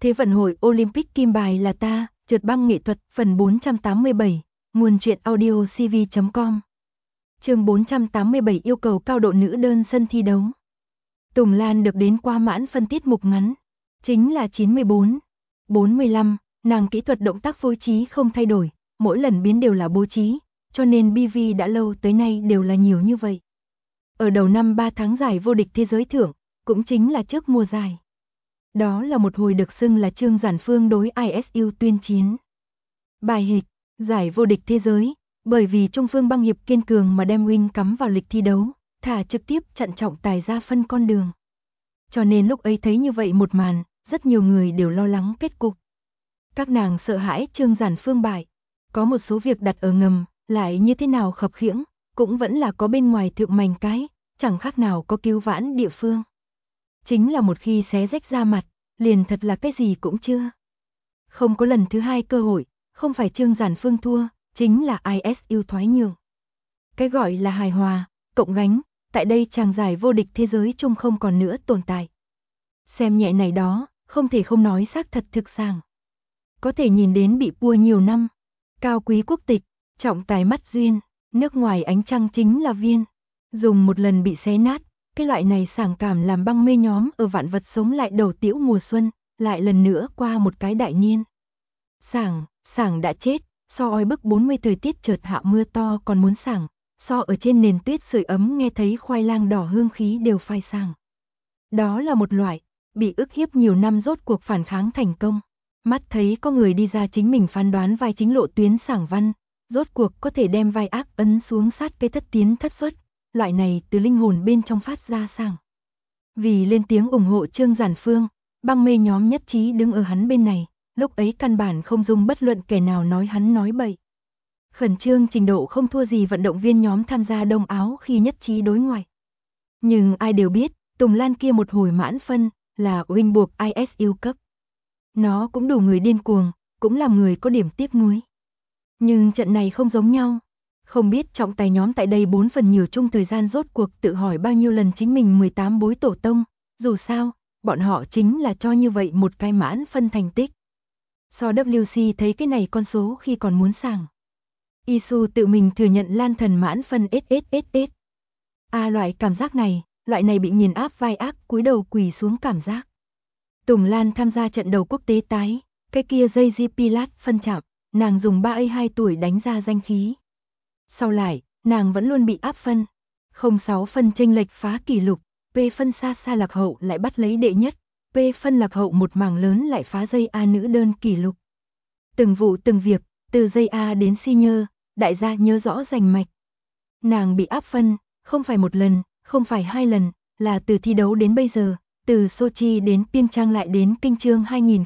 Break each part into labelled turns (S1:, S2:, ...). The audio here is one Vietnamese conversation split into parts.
S1: Thế vận hội Olympic kim bài là ta, trượt băng nghệ thuật, phần 487, nguồn truyện audio cv.com. Chương 487 yêu cầu cao độ nữ đơn sân thi đấu. Tùng Lan được đến qua mãn phân tiết mục ngắn, chính là 94, 45, nàng kỹ thuật động tác phối trí không thay đổi, mỗi lần biến đều là bố trí, cho nên BV đã lâu tới nay đều là nhiều như vậy. Ở đầu năm 3 tháng giải vô địch thế giới thưởng, cũng chính là trước mùa giải. Đó là một hồi được xưng là Trương Giản Phương đối ISU tuyên chiến. Bài hịch, giải vô địch thế giới, bởi vì Trung Phương băng hiệp kiên cường mà đem Wing cắm vào lịch thi đấu, thả trực tiếp chặn trọng tài ra phân con đường. Cho nên lúc ấy thấy như vậy một màn, rất nhiều người đều lo lắng kết cục. Các nàng sợ hãi Trương Giản Phương bại, có một số việc đặt ở ngầm, lại như thế nào khập khiễng, cũng vẫn là có bên ngoài thượng mảnh cái, chẳng khác nào có cứu vãn địa phương. Chính là một khi xé rách ra mặt, liền thật là cái gì cũng chưa. Không có lần thứ hai cơ hội, không phải Trương Giản Phương thua, chính là ISU thoái nhượng. Cái gọi là hài hòa, cộng gánh, tại đây chàng giải vô địch thế giới chung không còn nữa tồn tại. Xem nhẹ này đó, không thể không nói xác thật thực sàng. Có thể nhìn đến bị pua nhiều năm, cao quý quốc tịch, trọng tài mắt duyên, nước ngoài ánh trăng chính là viên. Dùng một lần bị xé nát, cái loại này sảng cảm làm băng mê nhóm ở vạn vật sống lại đầu tiễu mùa xuân, lại lần nữa qua một cái đại niên. Sảng đã chết, so oi bức 40 thời tiết chợt hạ mưa to còn muốn sảng, so ở trên nền tuyết sưởi ấm nghe thấy khoai lang đỏ hương khí đều phai sảng. Đó là một loại, bị ức hiếp nhiều năm rốt cuộc phản kháng thành công. Mắt thấy có người đi ra chính mình phán đoán vai chính lộ tuyến sảng văn, rốt cuộc có thể đem vai ác ấn xuống sát cây thất tiến thất xuất, loại này từ linh hồn bên trong phát ra sảng. Vì lên tiếng ủng hộ Trương Giản Phương, băng mê nhóm nhất trí đứng ở hắn bên này, lúc ấy căn bản không dung bất luận kẻ nào nói hắn nói bậy. Khẩn trương trình độ không thua gì vận động viên nhóm tham gia Đông Áo khi nhất trí đối ngoại. Nhưng ai đều biết, Tùng Lan kia một hồi mãn phân, là Wing buộc ISU cấp. Nó cũng đủ người điên cuồng, cũng làm người có điểm tiếc nuối. Nhưng trận này không giống nhau. Không biết trọng tài nhóm tại đây 4 phần nhiều chung thời gian rốt cuộc tự hỏi bao nhiêu lần chính mình 18 bối tổ tông, dù sao, bọn họ chính là cho như vậy một cái mãn phân thành tích. So WC thấy cái này con số khi còn muốn sảng. Isu tự mình thừa nhận Lan Thần mãn phân SSSS. Loại cảm giác này, loại này bị nghiền áp vai ác cúi đầu quỳ xuống cảm giác. Tùng Lan tham gia trận đầu quốc tế tái, cái kia dây Pilat phân chạm, nàng dùng 32 tuổi đánh ra danh khí. Sau lại, nàng vẫn luôn bị áp phân. 06 phân chênh lệch phá kỷ lục, P phân xa xa lạc hậu lại bắt lấy đệ nhất, P phân lạc hậu một mảng lớn lại phá dây A nữ đơn kỷ lục. Từng vụ từng việc, từ dây A đến senior, đại gia nhớ rõ rành mạch. Nàng bị áp phân, không phải một lần, không phải 2 lần, là từ thi đấu đến bây giờ, từ Sochi đến Pyeongchang lại đến Kinh Chương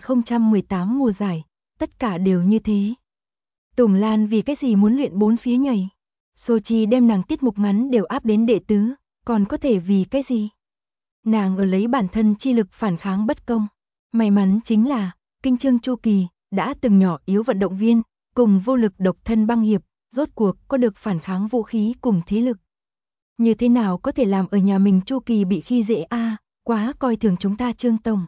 S1: 2018 mùa giải, tất cả đều như thế. Tùng Lan vì cái gì muốn luyện 4 phía nhảy? Sochi đem nàng tiết mục ngắn đều áp đến đệ tứ, còn có thể vì cái gì? Nàng ở lấy bản thân chi lực phản kháng bất công. May mắn chính là, Kinh Chương chu kỳ, đã từng nhỏ yếu vận động viên, cùng vô lực độc thân băng hiệp, rốt cuộc có được phản kháng vũ khí cùng thế lực. Như thế nào có thể làm ở nhà mình chu kỳ bị khi dễ quá coi thường chúng ta Trương Tổng.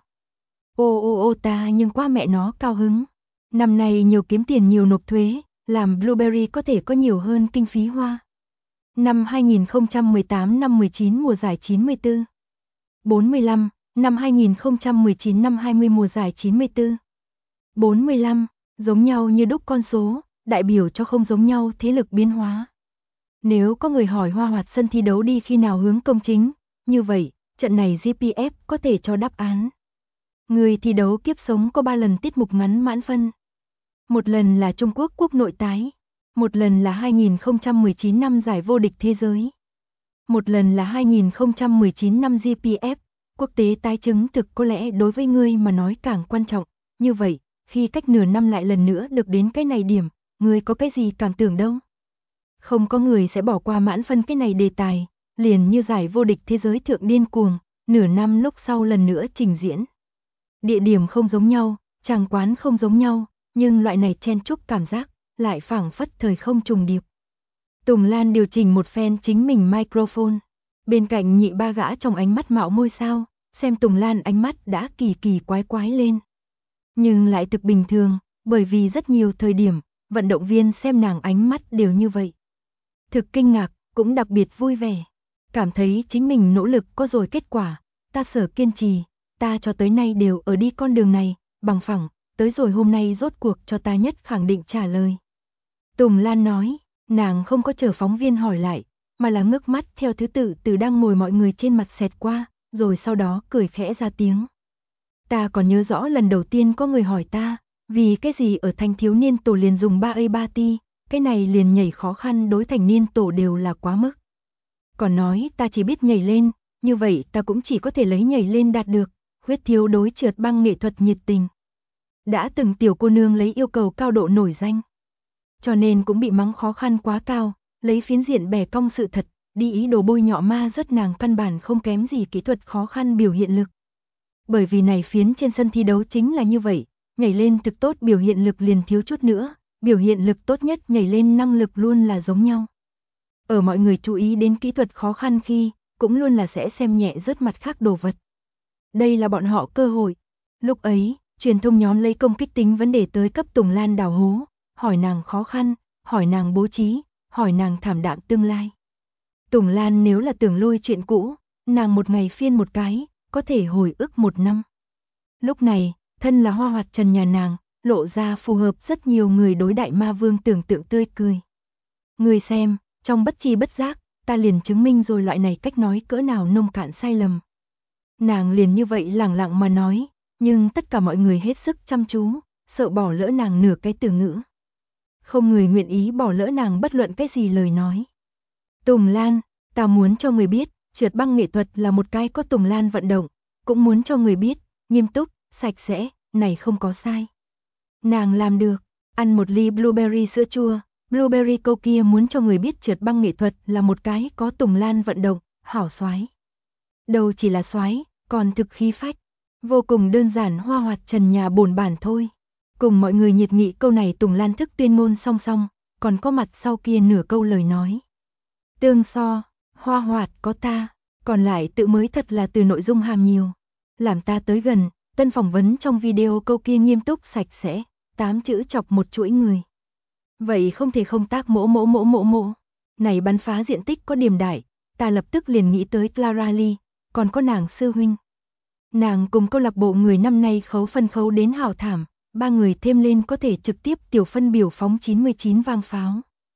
S1: Ta nhưng qua mẹ nó cao hứng. Năm nay nhiều kiếm tiền nhiều nộp thuế, làm Blueberry có thể có nhiều hơn kinh phí hoa. Năm 2018 năm 19 mùa giải 94. 45, năm 2019 năm 20 mùa giải 94. 45, giống nhau như đúc con số, đại biểu cho không giống nhau thế lực biến hóa. Nếu có người hỏi Hoa Hoạt sân thi đấu đi khi nào hướng công chính, như vậy, trận này GPF có thể cho đáp án. Người thi đấu kiếp sống có 3 lần tiết mục ngắn mãn phân. Một lần là Trung Quốc quốc nội tái, một lần là 2019 năm giải vô địch thế giới, một lần là 2019 năm GPF, quốc tế tái chứng thực có lẽ đối với ngươi mà nói càng quan trọng. Như vậy, khi cách nửa năm lại lần nữa được đến cái này điểm, ngươi có cái gì cảm tưởng đâu? Không có người sẽ bỏ qua mãn phân cái này đề tài, liền như giải vô địch thế giới thượng điên cuồng, nửa năm lúc sau lần nữa trình diễn. Địa điểm không giống nhau, tràng quán không giống nhau, nhưng loại này chen chúc cảm giác, lại phảng phất thời không trùng điệp. Tùng Lan điều chỉnh một phen chính mình microphone. Bên cạnh nhị ba gã trong ánh mắt mạo môi sao, xem Tùng Lan ánh mắt đã kỳ kỳ quái quái lên. Nhưng lại thực bình thường, bởi vì rất nhiều thời điểm, vận động viên xem nàng ánh mắt đều như vậy. Thực kinh ngạc, cũng đặc biệt vui vẻ. Cảm thấy chính mình nỗ lực có rồi kết quả, ta sở kiên trì, ta cho tới nay đều ở đi con đường này, bằng phẳng, tới rồi hôm nay rốt cuộc cho ta nhất khẳng định trả lời. Tùng Lan nói, nàng không có chờ phóng viên hỏi lại, mà là ngước mắt theo thứ tự từ đang ngồi mọi người trên mặt xẹt qua, rồi sau đó cười khẽ ra tiếng. Ta còn nhớ rõ lần đầu tiên có người hỏi ta, vì cái gì ở thanh thiếu niên tổ liền dùng 3A3 ti, cái này liền nhảy khó khăn đối thành niên tổ đều là quá mức. Còn nói ta chỉ biết nhảy lên, như vậy ta cũng chỉ có thể lấy nhảy lên đạt được, huyết thiếu đối trượt băng nghệ thuật nhiệt tình. Đã từng tiểu cô nương lấy yêu cầu cao độ nổi danh. Cho nên cũng bị mắng khó khăn quá cao, lấy phiến diện bẻ cong sự thật, đi ý đồ bôi nhọ ma rớt nàng căn bản không kém gì kỹ thuật khó khăn biểu hiện lực. Bởi vì này phiến trên sân thi đấu chính là như vậy, nhảy lên thực tốt biểu hiện lực liền thiếu chút nữa, biểu hiện lực tốt nhất nhảy lên năng lực luôn là giống nhau. Ở mọi người chú ý đến kỹ thuật khó khăn khi, cũng luôn là sẽ xem nhẹ rớt mặt khác đồ vật. Đây là bọn họ cơ hội. Lúc ấy, truyền thông nhóm lấy công kích tính vấn đề tới cấp Tùng Lan đào hố, hỏi nàng khó khăn, hỏi nàng bố trí, hỏi nàng thảm đạm tương lai. Tùng Lan nếu là tưởng lôi chuyện cũ, nàng một ngày phiên một cái, có thể hồi ức một năm. Lúc này, thân là hoa hoạt trần nhà nàng, lộ ra phù hợp rất nhiều người đối đại ma vương tưởng tượng tươi cười. Người xem, trong bất tri bất giác, ta liền chứng minh rồi loại này cách nói cỡ nào nông cạn sai lầm. Nàng liền như vậy lẳng lặng mà nói, nhưng tất cả mọi người hết sức chăm chú, sợ bỏ lỡ nàng nửa cái từ ngữ. Không người nguyện ý bỏ lỡ nàng bất luận cái gì lời nói. Tùng Lan, ta muốn cho người biết, trượt băng nghệ thuật là một cái có Tùng Lan vận động, cũng muốn cho người biết, nghiêm túc, sạch sẽ, này không có sai. Nàng làm được, ăn một ly blueberry sữa chua, blueberry câu kia muốn cho người biết trượt băng nghệ thuật là một cái có Tùng Lan vận động, hảo soái. Đâu chỉ là soái, còn thực khí phách, vô cùng đơn giản hoa hoạt trần nhà bổn bản thôi. Cùng mọi người nhiệt nghị câu này Tùng Lan thức tuyên ngôn song song, còn có mặt sau kia nửa câu lời nói. Tương so, hoa hoạt có ta, còn lại tự mới thật là từ nội dung hàm nhiều. Làm ta tới gần, tân phỏng vấn trong video câu kia nghiêm túc sạch sẽ, 8 chữ chọc một chuỗi người. Vậy không thể không tác mỗ. Này bắn phá diện tích có điểm đại, ta lập tức liền nghĩ tới Clara Lee, còn có nàng sư huynh. Nàng cùng câu lạc bộ người năm nay khấu phân khấu đến hảo thảm, ba người thêm lên có thể trực tiếp tiểu phân biểu phóng 99 vang pháo.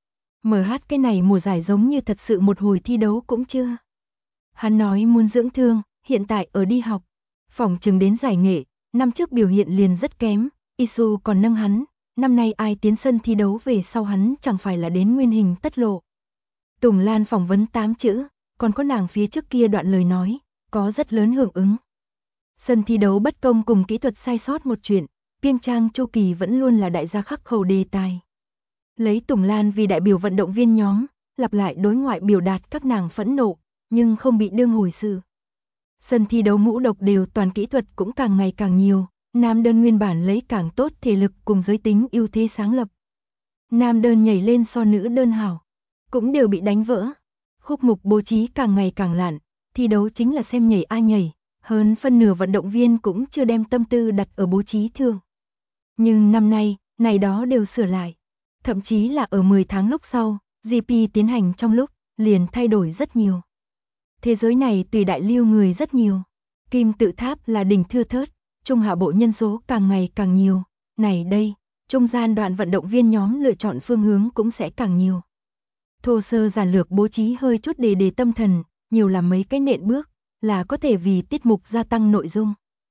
S1: MH cái này mùa giải giống như thật sự một hồi thi đấu cũng chưa. Hắn nói muốn dưỡng thương, hiện tại ở đi học. Phỏng chừng đến giải nghệ, năm trước biểu hiện liền rất kém, Isu còn nâng hắn, năm nay ai tiến sân thi đấu về sau hắn chẳng phải là đến nguyên hình tất lộ. Tùng Lan phỏng vấn 8 chữ, còn có nàng phía trước kia đoạn lời nói, có rất lớn hưởng ứng. Sân thi đấu bất công cùng kỹ thuật sai sót một chuyện, Piêng Trang Chu Kỳ vẫn luôn là đại gia khắc khẩu đề tài. Lấy Tùng Lan vì đại biểu vận động viên nhóm, lặp lại đối ngoại biểu đạt các nàng phẫn nộ, nhưng không bị đương hồi sự. Sân thi đấu ngũ độc đều toàn kỹ thuật cũng càng ngày càng nhiều, nam đơn nguyên bản lấy càng tốt thể lực cùng giới tính ưu thế sáng lập. Nam đơn nhảy lên so nữ đơn hảo, cũng đều bị đánh vỡ. Khúc mục bố trí càng ngày càng lạn, thi đấu chính là xem nhảy ai nhảy, hơn phân nửa vận động viên cũng chưa đem tâm tư đặt ở bố trí thường. Nhưng năm nay, này đó đều sửa lại. Thậm chí là ở 10 tháng lúc sau, GP tiến hành trong lúc, liền thay đổi rất nhiều. Thế giới này tùy đại lưu người rất nhiều. Kim tự tháp là đỉnh thưa thớt, trung hạ bộ nhân số càng ngày càng nhiều. Này đây, trung gian đoạn vận động viên nhóm lựa chọn phương hướng cũng sẽ càng nhiều. Thô sơ giản lược bố trí hơi chút đề tâm thần, nhiều là mấy cái nện bước, là có thể vì tiết mục gia tăng nội dung.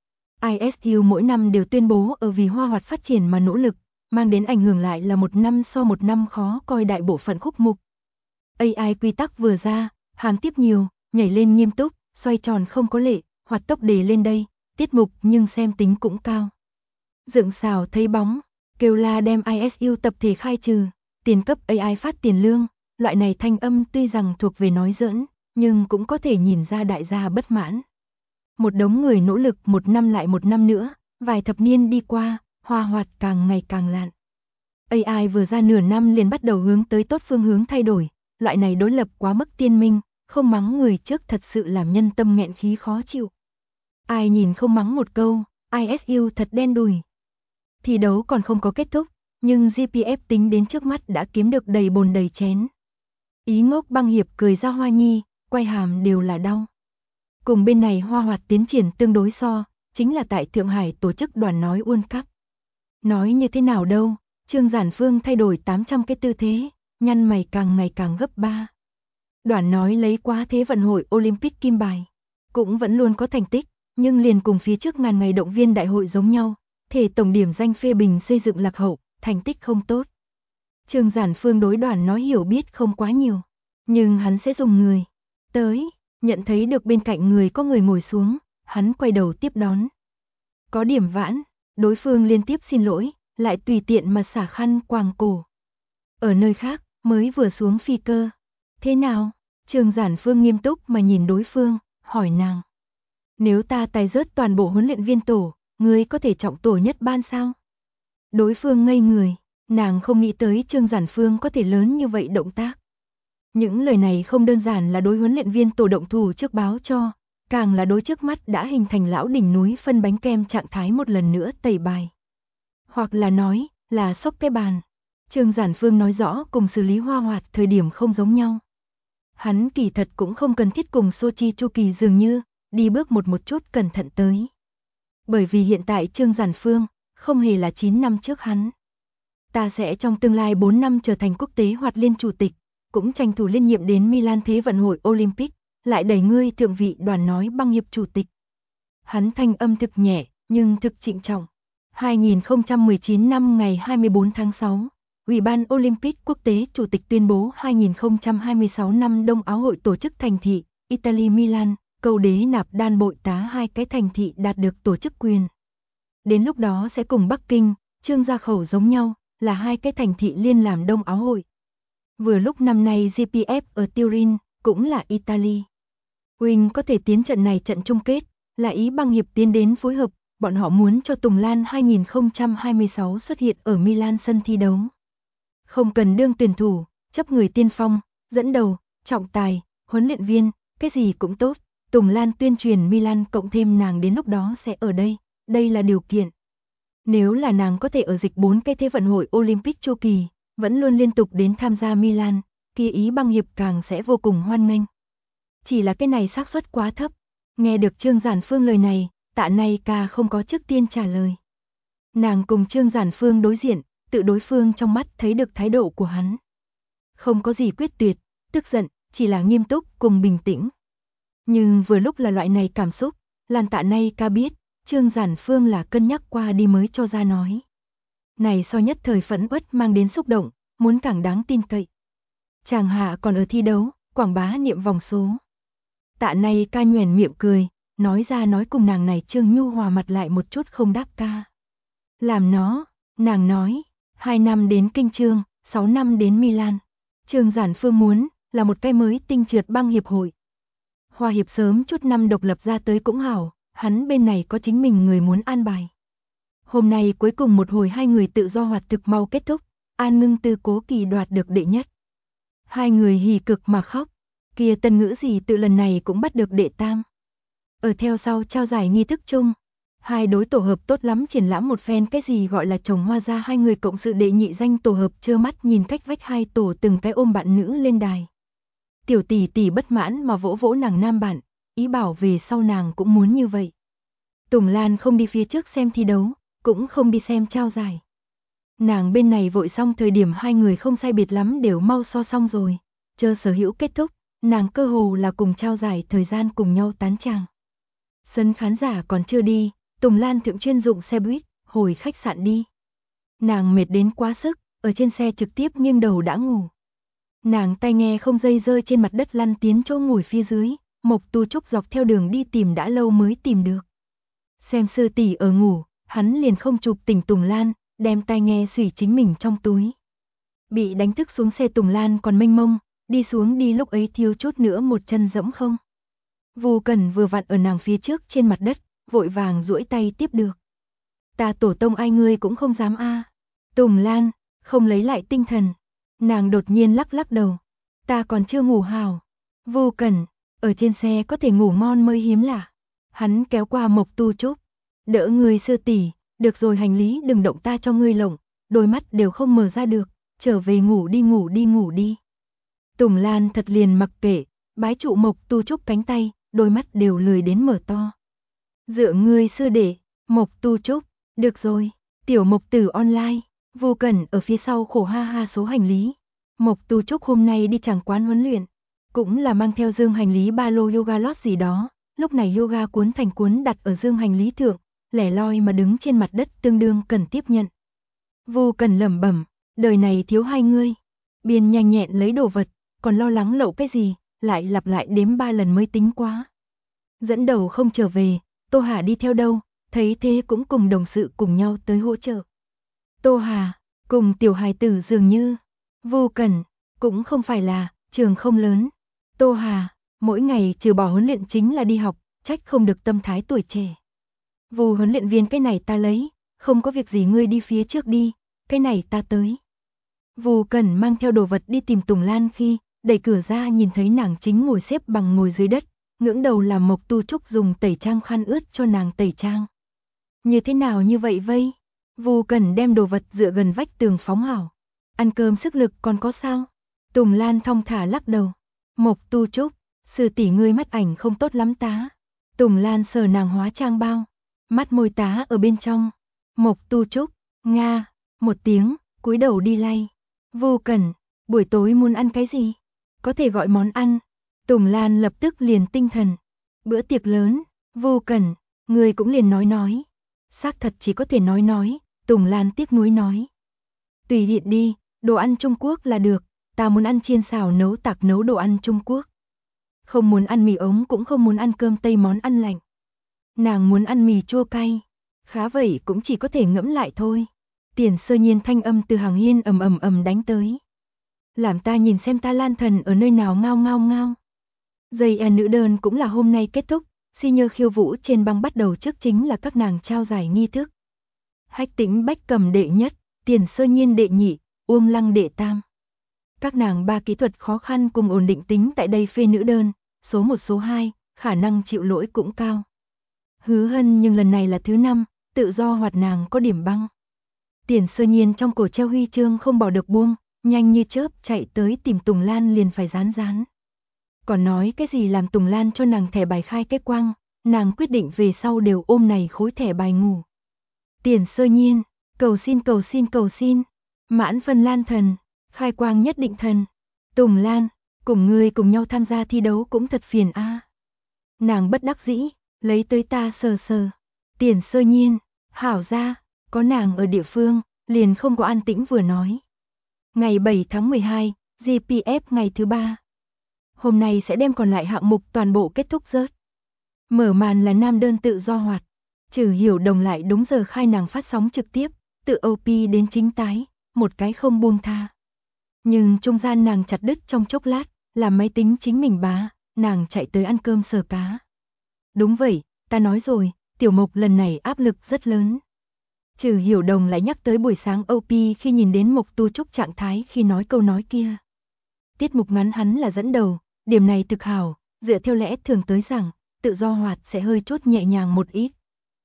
S1: ISU mỗi năm đều tuyên bố ở vì hoa hoạt phát triển mà nỗ lực, mang đến ảnh hưởng lại là một năm so một năm khó coi đại bộ phận khúc mục. AI quy tắc vừa ra, hàm tiếp nhiều, nhảy lên nghiêm túc, xoay tròn không có lệ, hoạt tốc đề lên đây, tiết mục nhưng xem tính cũng cao. Dựng xào thấy bóng, kêu la đem ISU tập thể khai trừ, tiền cấp AI phát tiền lương, loại này thanh âm tuy rằng thuộc về nói giỡn, nhưng cũng có thể nhìn ra đại gia bất mãn. Một đống người nỗ lực một năm lại một năm nữa, vài thập niên đi qua, hoa hoạt càng ngày càng lạn. AI vừa ra nửa năm liền bắt đầu hướng tới tốt phương hướng thay đổi, loại này đối lập quá mức tiên minh, không mắng người trước thật sự làm nhân tâm nghẹn khí khó chịu. Ai nhìn không mắng một câu, ISU thật đen đủi. Thi đấu còn không có kết thúc, nhưng GPF tính đến trước mắt đã kiếm được đầy bồn đầy chén. Ý Ngốc Băng Hiệp cười ra Hoa Nhi, quay hàm đều là đau. Cùng bên này Hoa Hoạt tiến triển tương đối chính là tại Thượng Hải tổ chức đoàn nói World Cup. Nói như thế nào đâu, Trương Giản Phương thay đổi 800 cái tư thế, nhăn mày càng ngày càng gấp 3. Đoàn nói lấy quá thế vận hội Olympic kim bài, cũng vẫn luôn có thành tích, nhưng liền cùng phía trước ngàn ngày động viên đại hội giống nhau, thể tổng điểm danh phê bình xây dựng lạc hậu, thành tích không tốt. Trương Giản Phương đối Đoàn nói hiểu biết không quá nhiều, nhưng hắn sẽ dùng người. Tới, nhận thấy được bên cạnh người có người ngồi xuống, hắn quay đầu tiếp đón. Có điểm vãn, đối phương liên tiếp xin lỗi, lại tùy tiện mà xả khăn quàng cổ. Ở nơi khác, mới vừa xuống phi cơ. Thế nào? Trương Giản Phương nghiêm túc mà nhìn đối phương, hỏi nàng. Nếu ta tài rớt toàn bộ huấn luyện viên tổ, ngươi có thể trọng tổ nhất ban sao? Đối phương ngây người, nàng không nghĩ tới Trương Giản Phương có thể lớn như vậy động tác. Những lời này không đơn giản là đối huấn luyện viên tổ động thủ trước báo cho, càng là đối trước mắt đã hình thành lão đỉnh núi phân bánh kem trạng thái một lần nữa tẩy bài. Hoặc là nói, là xốc cái bàn. Trương Giản Phương nói rõ cùng xử lý Hoa Hoạt thời điểm không giống nhau. Hắn kỳ thật cũng không cần thiết cùng Sochi Chu Kỳ dường như, đi bước một chút cẩn thận tới. Bởi vì hiện tại Trương Giản Phương, không hề là 9 năm trước hắn. Ta sẽ trong tương lai 4 năm trở thành quốc tế hoạt liên chủ tịch, cũng tranh thủ liên nhiệm đến Milan Thế vận hội Olympic, lại đẩy ngươi thượng vị Đoàn nói Băng Hiệp chủ tịch. Hắn thanh âm thực nhẹ, nhưng thực trịnh trọng. 2019 năm ngày 24 tháng 6, Ủy ban Olympic quốc tế chủ tịch tuyên bố 2026 năm Đông Áo hội tổ chức thành thị, Italy Milan, Cầu Đế Nạp Đan Bội Tá hai cái thành thị đạt được tổ chức quyền. Đến lúc đó sẽ cùng Bắc Kinh, Trương Gia Khẩu giống nhau, là hai cái thành thị liên làm Đông Áo hội. Vừa lúc năm nay GPF ở Turin, cũng là Italy. Wing có thể tiến trận này trận chung kết, là ý Băng Hiệp tiến đến phối hợp, bọn họ muốn cho Tùng Lan 2026 xuất hiện ở Milan sân thi đấu. Không cần đương tuyển thủ, chấp người tiên phong, dẫn đầu, trọng tài, huấn luyện viên, cái gì cũng tốt. Tùng Lan tuyên truyền Milan cộng thêm nàng đến lúc đó sẽ ở đây là điều kiện. Nếu là nàng có thể ở dịch 4 cái thế vận hội Olympic Chu Kỳ, vẫn luôn liên tục đến tham gia Milan, kia ý Băng Hiệp càng sẽ vô cùng hoan nghênh. Chỉ là cái này xác suất quá thấp. Nghe được Trương Giản Phương lời này, Tạ Nay Ca không có trước tiên trả lời. Nàng cùng Trương Giản Phương đối diện, tự đối phương trong mắt thấy được thái độ của hắn. Không có gì quyết tuyệt, tức giận, chỉ là nghiêm túc cùng bình tĩnh. Nhưng vừa lúc là loại này cảm xúc, làm Tạ Nay Ca biết, Trương Giản Phương là cân nhắc qua đi mới cho ra nói. Này so nhất thời phẫn uất mang đến xúc động, muốn càng đáng tin cậy. Chàng hạ còn ở thi đấu, quảng bá niệm vòng số. Tạ Nay Ca nhoẻn miệng cười, nói ra nói cùng nàng này Trương Nhu Hòa mặt lại một chút không đáp ca. Làm nó, nàng nói, 2 năm đến Kinh Trương, 6 năm đến Milan. Trương Giản Phương muốn, là một cái mới tinh trượt băng hiệp hội. Hoa hiệp sớm chút năm độc lập ra tới cũng hảo, hắn bên này có chính mình người muốn an bài. Hôm nay cuối cùng một hồi hai người tự do hoạt thực mau kết thúc, An Ngưng Tư Cố Kỳ đoạt được đệ nhất. Hai người hỉ cực mà khóc, kia Tân Ngữ gì tự lần này cũng bắt được đệ tam. Ở theo sau trao giải nghi thức chung, hai đối tổ hợp tốt lắm triển lãm một phen cái gì gọi là chồng hoa ra hai người cộng sự đệ nhị danh tổ hợp trơ mắt nhìn cách vách hai tổ từng cái ôm bạn nữ lên đài. Tiểu tỷ tỷ bất mãn mà vỗ vỗ nàng nam bạn, ý bảo về sau nàng cũng muốn như vậy. Tùng Lan không đi phía trước xem thi đấu, cũng không đi xem trao giải. Nàng bên này vội xong thời điểm hai người không sai biệt lắm đều mau so xong rồi, chờ sở hữu kết thúc, nàng cơ hồ là cùng trao giải thời gian cùng nhau tán chàng. Sân khán giả còn chưa đi, Tùng Lan thượng chuyên dụng xe buýt, hồi khách sạn đi. Nàng mệt đến quá sức, ở trên xe trực tiếp nghiêng đầu đã ngủ. Nàng tai nghe không dây rơi trên mặt đất lăn tiến chỗ ngồi phía dưới, Mộc Tu Trúc dọc theo đường đi tìm đã lâu mới tìm được. Xem sư tỷ ở ngủ, hắn liền không chụp tỉnh Tùng Lan, đem tai nghe xủy chính mình trong túi. Bị đánh thức xuống xe Tùng Lan còn mênh mông, đi xuống đi lúc ấy thiếu chút nữa một chân dẫm không. Vu Cẩn vừa vặn ở nàng phía trước trên mặt đất, vội vàng duỗi tay tiếp được. Ta tổ tông ai ngươi cũng không dám a. Tùng Lan, không lấy lại tinh thần. Nàng đột nhiên lắc lắc đầu. Ta còn chưa ngủ hào. Vu Cẩn, ở trên xe có thể ngủ ngon mới hiếm lạ. Hắn kéo qua Mộc Tu Trúc. Đỡ người sư tỷ, Được rồi, hành lý đừng động, ta cho ngươi lộng, đôi mắt đều không mở ra được, trở về ngủ đi, ngủ đi, ngủ đi. Tùng Lan thật liền mặc kệ, bái trụ Mộc Tu Trúc cánh tay, đôi mắt đều lười đến mở to. Dựa ngươi sư đệ, Mộc Tu Trúc, được rồi, tiểu Mộc Tử online, Vô Cẩn ở phía sau khổ ha ha số hành lý. Mộc Tu Trúc hôm nay đi chẳng quán huấn luyện, cũng là mang theo dương hành lý ba lô yoga lót gì đó, lúc này yoga cuốn thành cuốn đặt ở dương hành lý thượng, lẻ loi mà đứng trên mặt đất tương đương cần tiếp nhận. Vô Cẩn lẩm bẩm, đời này thiếu hai ngươi. Biên nhanh nhẹn lấy đồ vật, còn lo lắng lậu cái gì, lại lặp lại đếm 3 lần mới tính quá. Dẫn đầu không trở về, Tô Hà đi theo đâu, thấy thế cũng cùng đồng sự cùng nhau tới hỗ trợ. Tô Hà, cùng tiểu hài tử dường như, Vô Cẩn, cũng không phải là, trường không lớn. Tô Hà, mỗi ngày trừ bỏ huấn luyện chính là đi học, trách không được tâm thái tuổi trẻ. Vô huấn luyện viên, cái này ta lấy, không có việc gì ngươi đi phía trước đi, cái này ta tới. Vô Cẩn mang theo đồ vật đi tìm Tùng Lan khi, đẩy cửa ra nhìn thấy nàng chính ngồi xếp bằng ngồi dưới đất, ngưỡng đầu làm Mộc Tu Trúc dùng tẩy trang khăn ướt cho nàng tẩy trang. Như thế nào như vậy vây? Vô Cẩn đem đồ vật dựa gần vách tường phóng hảo. Ăn cơm sức lực còn có sao? Tùng Lan thong thả lắc đầu. Mộc Tu Trúc, sư tỷ ngươi mắt ảnh không tốt lắm tá. Tùng Lan sờ nàng hóa trang bao, mắt môi tá ở bên trong. Mộc Tu Trúc, nga, một tiếng, cúi đầu đi lay. Vô Cẩn, buổi tối muốn ăn cái gì? Có thể gọi món ăn. Tùng Lan lập tức liền tinh thần. Bữa tiệc lớn, Vô Cẩn, người cũng liền nói. Xác thật chỉ có thể nói, Tùng Lan tiếc nuối nói. Tùy tiện đi, đồ ăn Trung Quốc là được, ta muốn ăn chiên xào nấu tạc nấu đồ ăn Trung Quốc. Không muốn ăn mì ống cũng không muốn ăn cơm Tây món ăn lạnh. Nàng muốn ăn mì chua cay, khá vậy cũng chỉ có thể ngẫm lại thôi. Tiền Sơ Nhiên thanh âm từ hàng hiên ầm đánh tới. Làm ta nhìn xem ta Lan Thần ở nơi nào, ngao ngao ngao. Giây nữ đơn cũng là hôm nay kết thúc, senior khiêu vũ trên băng bắt đầu, trước chính là các nàng trao giải nghi thức. Hách Tĩnh Bách cầm đệ nhất, Tiền Sơ Nhiên đệ nhị, Uông Lăng đệ tam. Các nàng ba kỹ thuật khó khăn cùng ổn định tính tại đây phê nữ đơn, số 1 số 2, khả năng chịu lỗi cũng cao. Hứa Hân nhưng lần này là thứ 5, tự do hoạt nàng có điểm băng. Tiền Sơ Nhiên trong cổ treo huy chương không bỏ được buông, nhanh như chớp chạy tới tìm Tùng Lan liền phải dán. Còn nói cái gì làm Tùng Lan cho nàng thẻ bài khai kết quang, nàng quyết định về sau đều ôm này khối thẻ bài ngủ. Tiền Sơ Nhiên, cầu xin, mãn phân Lan Thần, khai quang nhất định thần. Tùng Lan, cùng ngươi cùng nhau tham gia thi đấu cũng thật phiền a. Nàng bất đắc dĩ, lấy tới ta sờ. Tiền Sơ Nhiên, hảo ra, có nàng ở địa phương, liền không có an tĩnh vừa nói. Ngày 7 tháng 12, GPF ngày thứ 3. Hôm nay sẽ đem còn lại hạng mục toàn bộ kết thúc rớt. Mở màn là nam đơn tự do hoạt. Trừ Hiểu Đồng lại đúng giờ khai nàng phát sóng trực tiếp, tự OP đến chính tái, một cái không buông tha. Nhưng trung gian nàng chặt đứt trong chốc lát, làm máy tính chính mình bá, nàng chạy tới ăn cơm sờ cá. Đúng vậy, ta nói rồi, Tiểu Mộc lần này áp lực rất lớn. Trừ Hiểu Đồng lại nhắc tới buổi sáng OP khi nhìn đến Mộc Tu Trúc trạng thái khi nói câu nói kia. Tiết mục ngắn hắn là dẫn đầu, điểm này thực hảo, dựa theo lẽ thường tới rằng, tự do hoạt sẽ hơi chốt nhẹ nhàng một ít.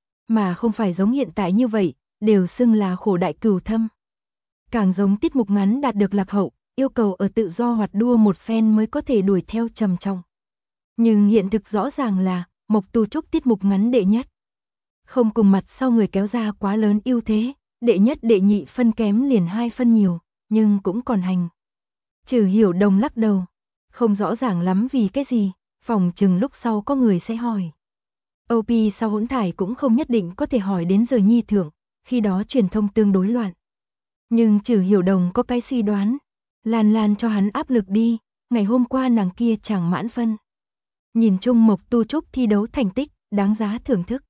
S1: Mà không phải giống hiện tại như vậy, đều xưng là khổ đại cửu thâm. Càng giống tiết mục ngắn đạt được lạc hậu, yêu cầu ở tự do hoạt đua một phen mới có thể đuổi theo trầm trọng. Nhưng hiện thực rõ ràng là, Mộc Tu Trúc tiết mục ngắn đệ nhất. Không cùng mặt sau người kéo ra quá lớn ưu thế, đệ nhất đệ nhị phân kém liền 2 phân nhiều, nhưng cũng còn hành. Trừ Hiểu Đồng lắc đầu, không rõ ràng lắm vì cái gì, phòng chừng lúc sau có người sẽ hỏi. OP sau hỗn thải cũng không nhất định có thể hỏi đến giờ nhi thưởng, khi đó truyền thông tương đối loạn. Nhưng Trừ Hiểu Đồng có cái suy đoán, Lan cho hắn áp lực đi, ngày hôm qua nàng kia chẳng mãn phân. Nhìn chung Mộc Tu Trúc thi đấu thành tích, đáng giá thưởng thức.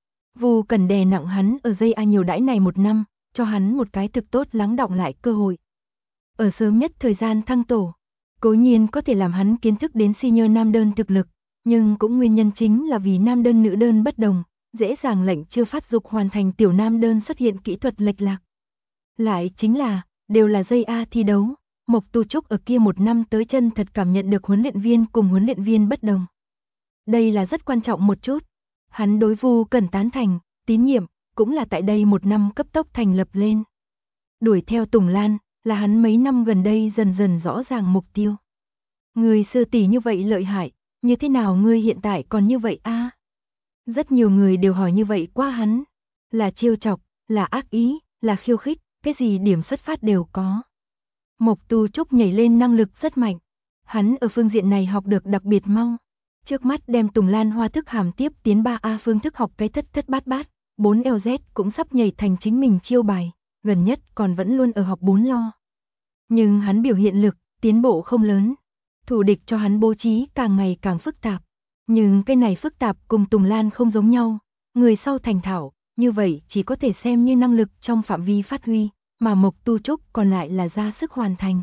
S1: Vu cần đè nặng hắn ở dây A nhiều đãi này 1 năm, cho hắn một cái thực tốt lắng đọng lại cơ hội. Ở sớm nhất thời gian thăng tổ, cố nhiên có thể làm hắn kiến thức đến senior nam đơn thực lực, nhưng cũng nguyên nhân chính là vì nam đơn nữ đơn bất đồng, dễ dàng lệnh chưa phát dục hoàn thành tiểu nam đơn xuất hiện kỹ thuật lệch lạc. Lại chính là, đều là dây A thi đấu, Mộc Tu Trúc ở kia 1 năm tới chân thật cảm nhận được huấn luyện viên cùng huấn luyện viên bất đồng. Đây là rất quan trọng một chút. Hắn đối Vu Cẩn tán thành, tín nhiệm, cũng là tại đây một năm cấp tốc thành lập lên. Đuổi theo Tùng Lan, là hắn mấy năm gần đây dần dần rõ ràng mục tiêu. Người sư tỷ như vậy lợi hại, như thế nào ngươi hiện tại còn như vậy a? Rất nhiều người đều hỏi như vậy qua hắn. Là trêu chọc, là ác ý, là khiêu khích, cái gì điểm xuất phát đều có. Mộc Tu Trúc nhảy lên năng lực rất mạnh. Hắn ở phương diện này học được đặc biệt mau. Trước mắt đem Tùng Lan Hoa thức hàm tiếp tiến 3A phương thức học cái thất thất bát bát, 4LZ cũng sắp nhảy thành chính mình chiêu bài, gần nhất còn vẫn luôn ở học 4 lo. Nhưng hắn biểu hiện lực, tiến bộ không lớn. Thủ địch cho hắn bố trí càng ngày càng phức tạp. Nhưng cái này phức tạp cùng Tùng Lan không giống nhau. Người sau thành thạo, như vậy chỉ có thể xem như năng lực trong phạm vi phát huy, mà Mộc Tu Trúc còn lại là ra sức hoàn thành.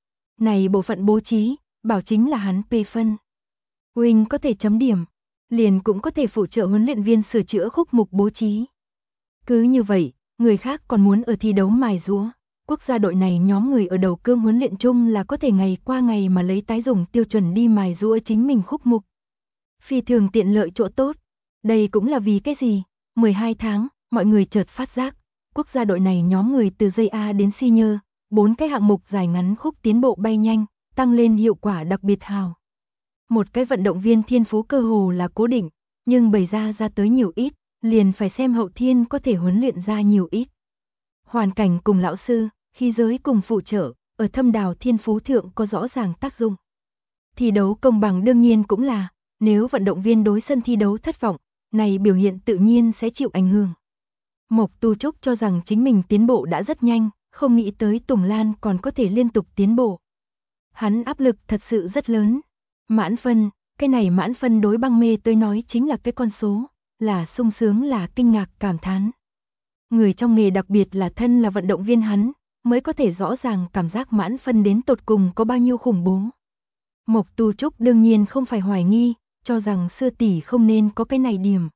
S1: Này bộ phận bố trí, bảo chính là hắn P phân. Huynh có thể chấm điểm, liền cũng có thể phụ trợ huấn luyện viên sửa chữa khúc mục bố trí. Cứ như vậy, người khác còn muốn ở thi đấu mài giũa. Quốc gia đội này nhóm người ở đầu cương huấn luyện chung là có thể ngày qua ngày mà lấy tái dùng tiêu chuẩn đi mài giũa chính mình khúc mục. Phi thường tiện lợi chỗ tốt. Đây cũng là vì cái gì? 12 tháng, mọi người chợt phát giác. Quốc gia đội này nhóm người từ dây A đến senior, 4 cái hạng mục dài ngắn khúc tiến bộ bay nhanh, tăng lên hiệu quả đặc biệt hào. Một cái vận động viên thiên phú cơ hồ là cố định, nhưng bày ra tới nhiều ít, liền phải xem hậu thiên có thể huấn luyện ra nhiều ít. Hoàn cảnh cùng lão sư, khí giới cùng phụ trợ, ở thâm đào thiên phú thượng có rõ ràng tác dụng. Thi đấu công bằng đương nhiên cũng là, nếu vận động viên đối sân thi đấu thất vọng, này biểu hiện tự nhiên sẽ chịu ảnh hưởng. Mộc Tu Trúc cho rằng chính mình tiến bộ đã rất nhanh, không nghĩ tới Tùng Lan còn có thể liên tục tiến bộ. Hắn áp lực thật sự rất lớn. Mãn phân, cái này mãn phân đối băng mê tới nói chính là cái con số, là sung sướng là kinh ngạc cảm thán. Người trong nghề đặc biệt là thân là vận động viên hắn, mới có thể rõ ràng cảm giác mãn phân đến tột cùng có bao nhiêu khủng bố. Mộc Tu Trúc đương nhiên không phải hoài nghi, cho rằng sư tỷ không nên có cái này điểm.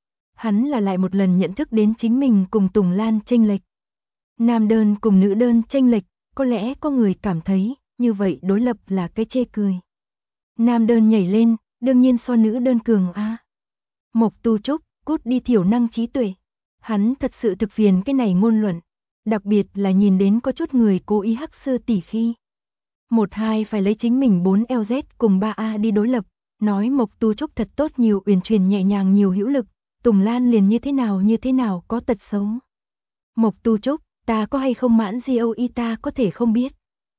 S1: Hắn là lại một lần nhận thức đến chính mình cùng Tùng Lan chênh lệch. Nam đơn cùng nữ đơn chênh lệch, có lẽ có người cảm thấy như vậy đối lập là cái chê cười. Nam đơn nhảy lên, đương nhiên so nữ đơn cường a. Mộc Tu Trúc, cút đi thiểu năng trí tuệ. Hắn thật sự thực phiền cái này ngôn luận, đặc biệt là nhìn đến có chút người cố ý hắc sư tỷ khi. 1-2 phải lấy chính mình 4LZ cùng 3A đi đối lập, nói Mộc Tu Trúc thật tốt nhiều uyển chuyển nhẹ nhàng nhiều hữu lực, Tùng Lan liền như thế nào có tật xấu. Mộc Tu Trúc, ta có hay không mãn GOE ta có thể không biết.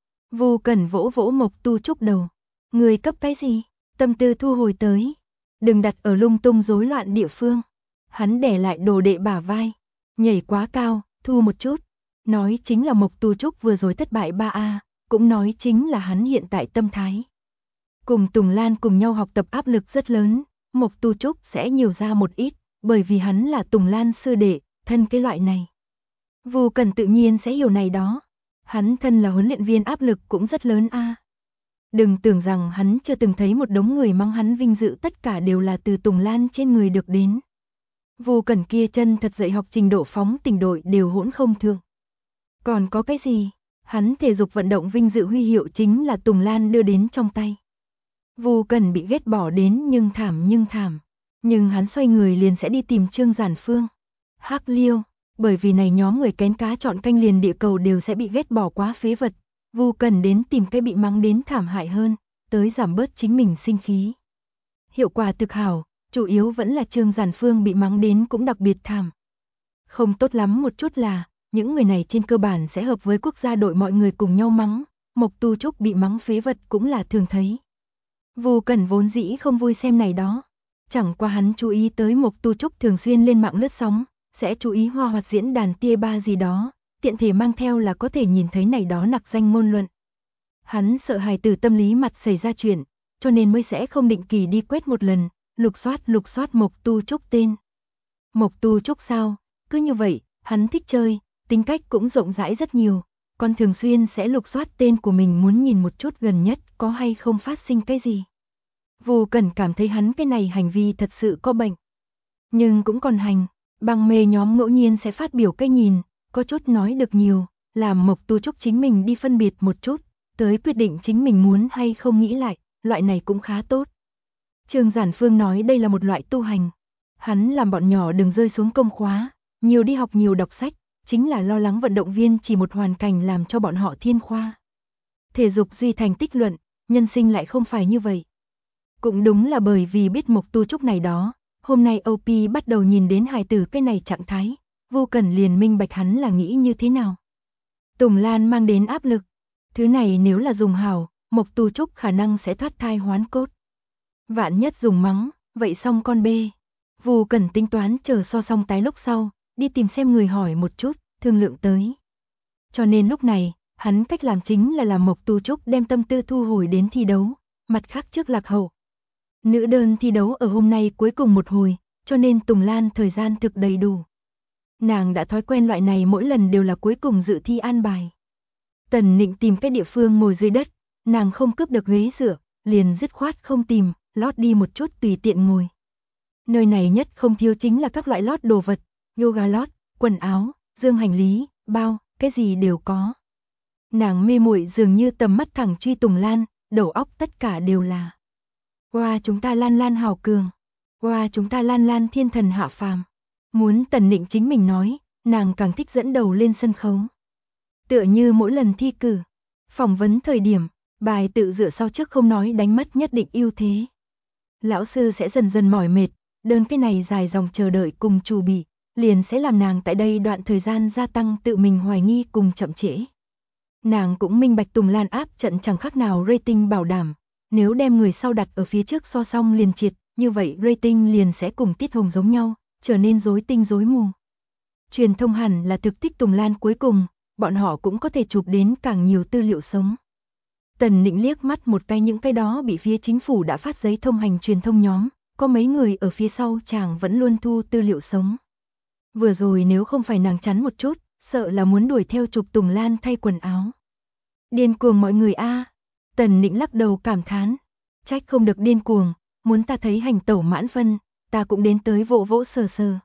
S1: Vu Cẩn vỗ vỗ Mộc Tu Trúc đầu. Người cấp cái gì? Tâm tư thu hồi tới. Đừng đặt ở lung tung rối loạn địa phương. Hắn đè lại đồ đệ bả vai. Nhảy quá cao, thu một chút. Nói chính là Mộc Tu Trúc vừa rồi thất bại 3A, cũng nói chính là hắn hiện tại tâm thái. Cùng Tùng Lan cùng nhau học tập áp lực rất lớn, Mộc Tu Trúc sẽ nhiều ra một ít, bởi vì hắn là Tùng Lan sư đệ, thân cái loại này. Vu Cẩn tự nhiên sẽ hiểu này đó. Hắn thân là huấn luyện viên áp lực cũng rất lớn a. Đừng tưởng rằng hắn chưa từng thấy một đống người mong hắn vinh dự tất cả đều là từ Tùng Lan trên người được đến. Vu Cẩn kia chân thật dạy học trình độ phóng tình đội đều hỗn không thương. Còn có cái gì? Hắn thể dục vận động vinh dự huy hiệu chính là Tùng Lan đưa đến trong tay. Vu Cẩn bị ghét bỏ đến nhưng thảm. Nhưng hắn xoay người liền sẽ đi tìm Trương Giản Phương. Hắc Liêu, bởi vì này nhóm người kén cá chọn canh liền địa cầu đều sẽ bị ghét bỏ quá phế vật. Vu Cẩn đến tìm cái bị mắng đến thảm hại hơn, tới giảm bớt chính mình sinh khí. Hiệu quả thực hảo, chủ yếu vẫn là Trương Giản Phương bị mắng đến cũng đặc biệt thảm. Không tốt lắm một chút là, những người này trên cơ bản sẽ hợp với quốc gia đội mọi người cùng nhau mắng, Mộc Tu Trúc bị mắng phế vật cũng là thường thấy. Vu Cẩn vốn dĩ không vui xem này đó, chẳng qua hắn chú ý tới Mộc Tu Trúc thường xuyên lên mạng lướt sóng, sẽ chú ý hoa hoạt diễn đàn tia ba gì đó, tiện thể mang theo là có thể nhìn thấy này đó nặc danh ngôn luận. Hắn sợ hài tử tâm lý mặt xảy ra chuyện, cho nên mới sẽ không định kỳ đi quét một lần, lục soát Mộc Tu Trúc tên. Mộc Tu Trúc sao? Cứ như vậy, hắn thích chơi, tính cách cũng rộng rãi rất nhiều, còn thường xuyên sẽ lục soát tên của mình muốn nhìn một chút gần nhất có hay không phát sinh cái gì. Vu Cẩn cảm thấy hắn cái này hành vi thật sự có bệnh. Nhưng cũng còn hành, băng mê nhóm ngẫu nhiên sẽ phát biểu cái nhìn, có chút nói được nhiều, làm Mộc Tu Trúc chính mình đi phân biệt một chút, tới quyết định chính mình muốn hay không nghĩ lại, loại này cũng khá tốt. Trương Giản Phương nói đây là một loại tu hành. Hắn làm bọn nhỏ đừng rơi xuống công khóa, nhiều đi học nhiều đọc sách, chính là lo lắng vận động viên chỉ một hoàn cảnh làm cho bọn họ thiên khoa. Thể dục duy thành tích luận, nhân sinh lại không phải như vậy. Cũng đúng là bởi vì biết Mộc Tu Trúc này đó, hôm nay OP bắt đầu nhìn đến hài tử cái này trạng thái, Vô Cẩn liền minh bạch hắn là nghĩ như thế nào. Tùng Lan mang đến áp lực, thứ này nếu là dùng hảo, Mộc Tu Trúc khả năng sẽ thoát thai hoán cốt. Vạn nhất dùng mắng, vậy xong con bê. Vô Cẩn tính toán chờ so xong tái lúc sau, đi tìm xem người hỏi một chút, thương lượng tới. Cho nên lúc này, hắn cách làm chính là làm Mộc Tu Trúc đem tâm tư thu hồi đến thi đấu, mặt khác trước lạc hậu. Nữ đơn thi đấu ở hôm nay cuối cùng một hồi, cho nên Tùng Lan thời gian thực đầy đủ. Nàng đã thói quen loại này mỗi lần đều là cuối cùng dự thi an bài. Tần Nịnh tìm cái địa phương ngồi dưới đất, nàng không cướp được ghế dựa, liền dứt khoát không tìm, lót đi một chút tùy tiện ngồi. Nơi này nhất không thiếu chính là các loại lót đồ vật, yoga lót, quần áo, dương hành lý, bao, cái gì đều có. Nàng mê muội dường như tầm mắt thẳng truy Tùng Lan, đầu óc tất cả đều là. Wow, chúng ta Lan Lan hào cường. Wow, chúng ta Lan Lan thiên thần hạ phàm. Muốn Tần Nịnh chính mình nói, nàng càng thích dẫn đầu lên sân khấu. Tựa như mỗi lần thi cử, phỏng vấn thời điểm, bài tự dựa sau trước không nói đánh mất nhất định ưu thế. Lão sư sẽ dần dần mỏi mệt, đơn cái này dài dòng chờ đợi cùng chủ bị, liền sẽ làm nàng tại đây đoạn thời gian gia tăng tự mình hoài nghi cùng chậm trễ. Nàng cũng minh bạch Tùng Lan áp trận chẳng khác nào rating bảo đảm, nếu đem người sau đặt ở phía trước so xong liền triệt, như vậy rating liền sẽ cùng Tiết Hồng giống nhau, trở nên rối tinh rối mù. Truyền thông hẳn là thực tích Tùng Lan cuối cùng, bọn họ cũng có thể chụp đến càng nhiều tư liệu sống. Tần Nịnh liếc mắt một cái những cái đó bị phía chính phủ đã phát giấy thông hành truyền thông nhóm, có mấy người ở phía sau chàng vẫn luôn thu tư liệu sống. Vừa rồi nếu không phải nàng chắn một chút, sợ là muốn đuổi theo chụp Tùng Lan thay quần áo. Điên cuồng mọi người a. Tần Nịnh lắc đầu cảm thán, trách không được điên cuồng, muốn ta thấy hành tẩu mãn phân, ta cũng đến tới vỗ vỗ sờ sờ.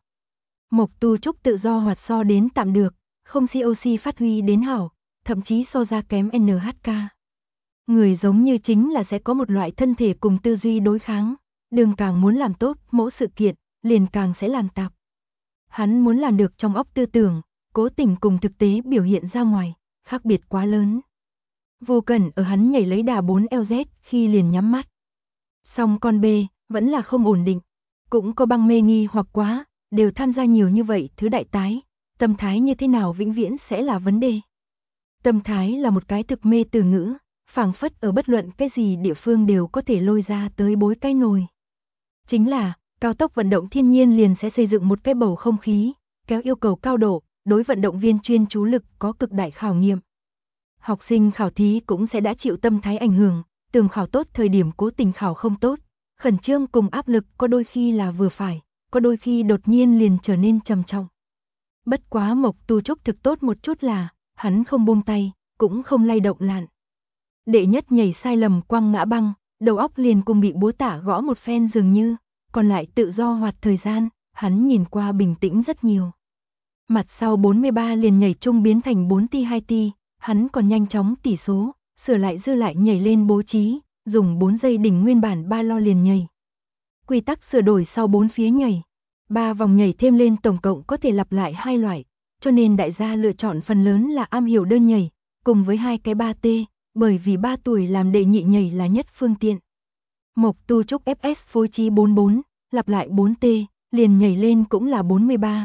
S1: Mộc Tu Trúc tự do hoạt so đến tạm được, không COC phát huy đến hảo, thậm chí so ra kém NHK. Người giống như chính là sẽ có một loại thân thể cùng tư duy đối kháng, đường càng muốn làm tốt mỗi sự kiện, liền càng sẽ làm tạp. Hắn muốn làm được trong óc tư tưởng, cố tình cùng thực tế biểu hiện ra ngoài, khác biệt quá lớn. Vô Cẩn ở hắn nhảy lấy đà 4LZ khi liền nhắm mắt. Song con B, vẫn là không ổn định, cũng có băng mê nghi hoặc quá, đều tham gia nhiều như vậy thứ đại tái, tâm thái như thế nào vĩnh viễn sẽ là vấn đề. Tâm thái là một cái thực mê từ ngữ, phảng phất ở bất luận cái gì địa phương đều có thể lôi ra tới bối cái nồi. Chính là, cao tốc vận động thiên nhiên liền sẽ xây dựng một cái bầu không khí, kéo yêu cầu cao độ, đối vận động viên chuyên chú lực có cực đại khảo nghiệm. Học sinh khảo thí cũng sẽ đã chịu tâm thái ảnh hưởng, tưởng khảo tốt thời điểm cố tình khảo không tốt, khẩn trương cùng áp lực có đôi khi là vừa phải, có đôi khi đột nhiên liền trở nên trầm trọng. Bất quá Mộc Tu Trúc thực tốt một chút là, hắn không buông tay, cũng không lay động lạn. Đệ nhất nhảy sai lầm quăng ngã băng, đầu óc liền cùng bị búa tạ gõ một phen dường như, còn lại tự do hoạt thời gian, hắn nhìn qua bình tĩnh rất nhiều. Mặt sau 43 liền nhảy chung biến thành 4 ti 2 ti, hắn còn nhanh chóng tỷ số, sửa lại dư lại nhảy lên bố trí, dùng 4 giây đỉnh nguyên bản 3 lo liền nhảy. Quy tắc sửa đổi sau 4 phía nhảy, 3 vòng nhảy thêm lên tổng cộng có thể lặp lại 2 loại, cho nên đại gia lựa chọn phần lớn là am hiểu đơn nhảy, cùng với 2 cái 3T, bởi vì 3 tuổi làm đệ nhị nhảy là nhất phương tiện. Mộc Tu Trúc FS phối trí 44, lặp lại 4T, liền nhảy lên cũng là 43,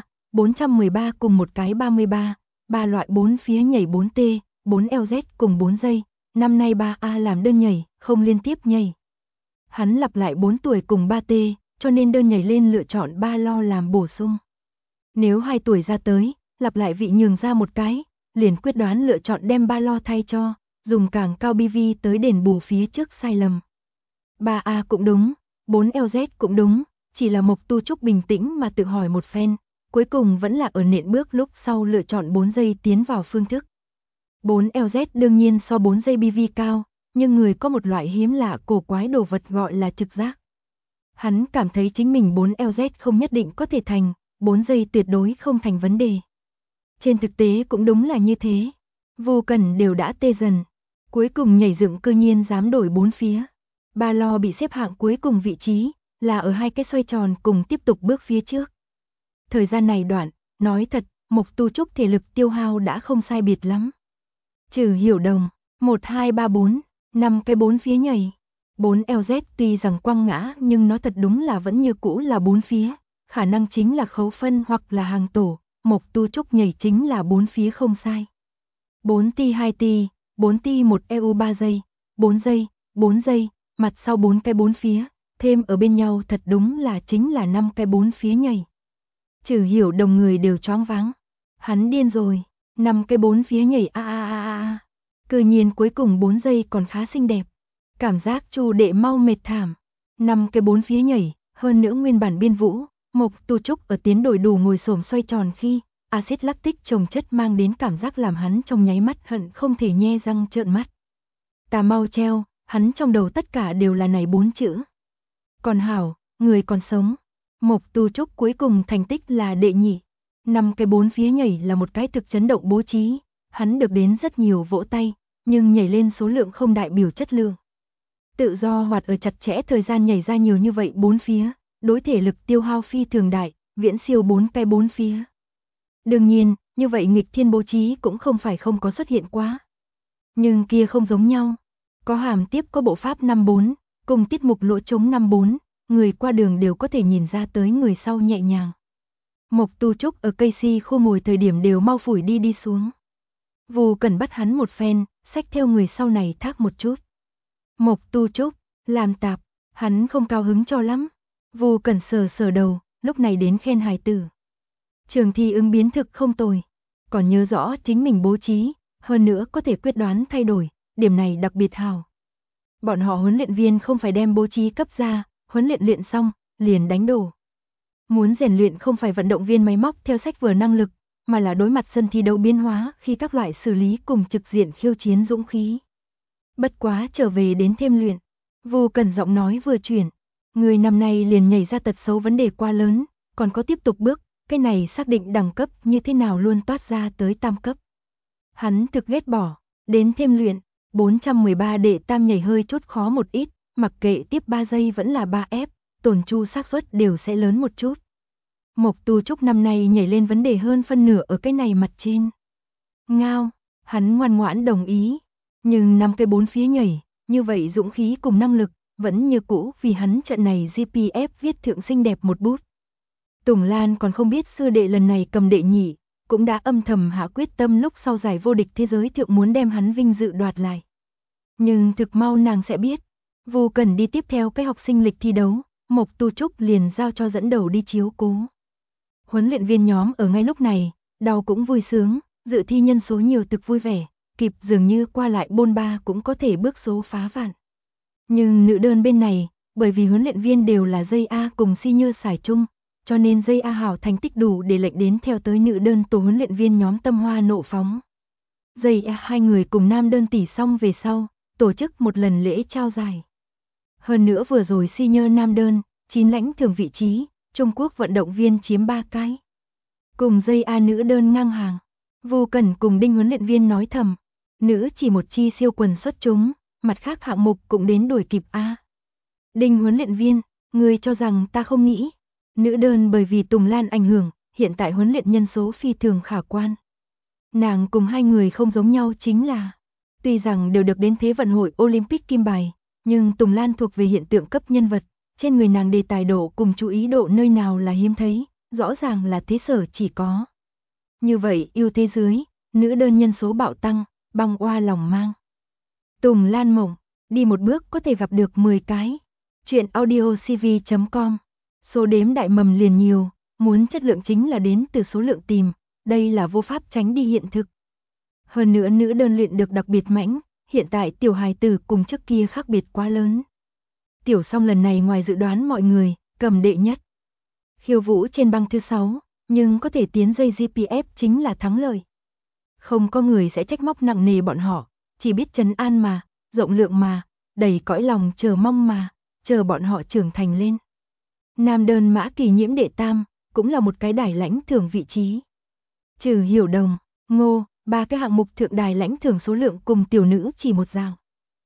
S1: 413 cùng một cái 33, 3 loại 4 phía nhảy 4T, 4LZ cùng 4 giây, năm nay 3A làm đơn nhảy, không liên tiếp nhảy. Hắn lặp lại 4 tuổi cùng 3T, cho nên đơn nhảy lên lựa chọn 3 lo làm bổ sung. Nếu 2 tuổi ra tới, lặp lại vị nhường ra một cái, liền quyết đoán lựa chọn đem 3 lo thay cho, dùng càng cao BV tới đền bù phía trước sai lầm. 3A cũng đúng, 4LZ cũng đúng, chỉ là Mộc Tu Trúc bình tĩnh mà tự hỏi một phen, cuối cùng vẫn là ở nện bước lúc sau lựa chọn 4 giây tiến vào phương thức. 4LZ đương nhiên so 4 giây BV cao, nhưng người có một loại hiếm lạ cổ quái đồ vật gọi là trực giác. Hắn cảm thấy chính mình 4LZ không nhất định có thể thành, 4 giây tuyệt đối không thành vấn đề. Trên thực tế cũng đúng là như thế. Vô Cần đều đã tê dần, cuối cùng nhảy dựng cư nhiên dám đổi 4 phía. Ba lo bị xếp hạng cuối cùng vị trí, là ở 2 cái xoay tròn cùng tiếp tục bước phía trước. Thời gian này đoạn, nói thật, Mộc Tu Trúc thể lực tiêu hao đã không sai biệt lắm. Trừ Hiểu Đồng, 1 2 3 4, 5 cái 4 phía nhảy. 4 LZ tuy rằng quăng ngã nhưng nó thật đúng là vẫn như cũ là 4 phía, khả năng chính là khấu phân hoặc là hàng tổ, Mộc Tu Trúc nhảy chính là 4 phía không sai. 4 ti 2 ti, 4 ti 1 EU 3 giây, 4 giây, 4 giây, mặt sau 4 cái 4 phía, thêm ở bên nhau thật đúng là chính là 5 cái 4 phía nhảy. Trừ Hiểu Đồng người đều choáng váng. Hắn điên rồi, 5 cái 4 phía nhảy a. Cư nhiên cuối cùng 4 giây còn khá xinh đẹp. Cảm giác Chu đệ mau mệt thảm. 5 cái 4 phía nhảy, hơn nữa nguyên bản biên vũ, Mộc Tu Trúc ở tiến đổi đủ ngồi xổm xoay tròn khi axit lactic chồng chất mang đến cảm giác làm hắn trong nháy mắt hận không thể nhe răng trợn mắt. Ta mau treo, hắn trong đầu tất cả đều là này 4 chữ. Còn hảo, người còn sống. Mộc Tu Trúc cuối cùng thành tích là đệ nhị. 5 cái 4 phía nhảy là một cái thực chấn động bố trí, hắn được đến rất nhiều vỗ tay, nhưng nhảy lên số lượng không đại biểu chất lượng. Tự do hoạt ở chặt chẽ thời gian nhảy ra nhiều như vậy 4 phía, đối thể lực tiêu hao phi thường đại, viễn siêu 4 cái 4 phía. Đương nhiên, như vậy nghịch thiên bố trí cũng không phải không có xuất hiện quá. Nhưng kia không giống nhau. Có hàm tiếp có bộ pháp 5-4, cùng tiết mục lỗ trống 5-4, người qua đường đều có thể nhìn ra tới người sau nhẹ nhàng. Mộc Tu Trúc ở cây si khô mồi thời điểm đều mau phủi đi xuống. Vù Cần bắt hắn một phen, xách theo người sau này thác một chút. Mộc Tu Trúc, làm tạp, hắn không cao hứng cho lắm. Vù Cần sờ đầu, lúc này đến khen hài tử. Trường thi ứng biến thực không tồi, còn nhớ rõ chính mình bố trí, hơn nữa có thể quyết đoán thay đổi, điểm này đặc biệt hào. Bọn họ huấn luyện viên không phải đem bố trí cấp ra, huấn luyện xong, liền đánh đổ. Muốn rèn luyện không phải vận động viên máy móc theo sách vở năng lực, mà là đối mặt sân thi đấu biến hóa khi các loại xử lý cùng trực diện khiêu chiến dũng khí. Bất quá trở về đến thêm luyện, Vô Cần giọng nói vừa chuyển, người năm nay liền nhảy ra tật xấu vấn đề quá lớn, còn có tiếp tục bước, cái này xác định đẳng cấp như thế nào luôn toát ra tới tam cấp. Hắn thực ghét bỏ, đến thêm luyện, 413 đệ tam nhảy hơi chút khó một ít, mặc kệ tiếp 3 giây vẫn là 3F, tổn chu xác suất đều sẽ lớn một chút. Mộc Tu Trúc năm nay nhảy lên vấn đề hơn phân nửa ở cái này mặt trên. Ngao, hắn ngoan ngoãn đồng ý, nhưng 5 cái 4 phía nhảy, như vậy dũng khí cùng năng lực, vẫn như cũ vì hắn trận này GPF viết thượng xinh đẹp một bút. Tùng Lan còn không biết sư đệ lần này cầm đệ nhị, cũng đã âm thầm hạ quyết tâm lúc sau giải vô địch thế giới thượng muốn đem hắn vinh dự đoạt lại. Nhưng thực mau nàng sẽ biết, Vô Cần đi tiếp theo cái học sinh lịch thi đấu, Mộc Tu Trúc liền giao cho dẫn đầu đi chiếu cố. Huấn luyện viên nhóm ở ngay lúc này, đau cũng vui sướng, dự thi nhân số nhiều thực vui vẻ, kịp dường như qua lại bôn ba cũng có thể bước số phá vạn. Nhưng nữ đơn bên này, bởi vì huấn luyện viên đều là dây A cùng si như xài chung, cho nên dây A hảo thành tích đủ để lệnh đến theo tới nữ đơn tổ huấn luyện viên nhóm tâm hoa nộ phóng. Dây A hai người cùng nam đơn tỷ xong về sau, tổ chức một lần lễ trao giải. Hơn nữa vừa rồi si nhơ nam đơn, 9 lãnh thưởng vị trí, Trung Quốc vận động viên chiếm 3 cái. Cùng dây A nữ đơn ngang hàng, Vô Cần cùng Đinh huấn luyện viên nói thầm, nữ chỉ một chi siêu quần xuất chúng, mặt khác hạng mục cũng đến đuổi kịp A. Đinh huấn luyện viên, người cho rằng ta không nghĩ. Nữ đơn bởi vì Tùng Lan ảnh hưởng, hiện tại huấn luyện nhân số phi thường khả quan. Nàng cùng hai người không giống nhau chính là, tuy rằng đều được đến Thế vận hội Olympic kim bài, nhưng Tùng Lan thuộc về hiện tượng cấp nhân vật, trên người nàng đề tài độ cùng chú ý độ nơi nào là hiếm thấy, rõ ràng là thế sở chỉ có. Như vậy ưu thế dưới, nữ đơn nhân số bạo tăng, băng oa lòng mang. Tùng Lan mộng, đi một bước có thể gặp được 10 cái. Chuyện audiocv.com, số đếm đại mầm liền nhiều, muốn chất lượng chính là đến từ số lượng tìm, đây là vô pháp tránh đi hiện thực. Hơn nữa nữ đơn luyện được đặc biệt mãnh, hiện tại tiểu hài tử cùng trước kia khác biệt quá lớn. Tiểu Song lần này ngoài dự đoán mọi người, cầm đệ nhất. Khiêu vũ trên băng thứ 6, nhưng có thể tiến dây GPF chính là thắng lợi. Không có người sẽ trách móc nặng nề bọn họ, chỉ biết trấn an mà, rộng lượng mà, đầy cõi lòng chờ mong mà, chờ bọn họ trưởng thành lên. Nam đơn Mã Kỳ Nhiễm đệ tam, cũng là một cái đài lãnh thưởng vị trí. Trừ Hiểu Đồng, Ngô, 3 cái hạng mục thượng đài lãnh thưởng số lượng cùng tiểu nữ chỉ một dạng.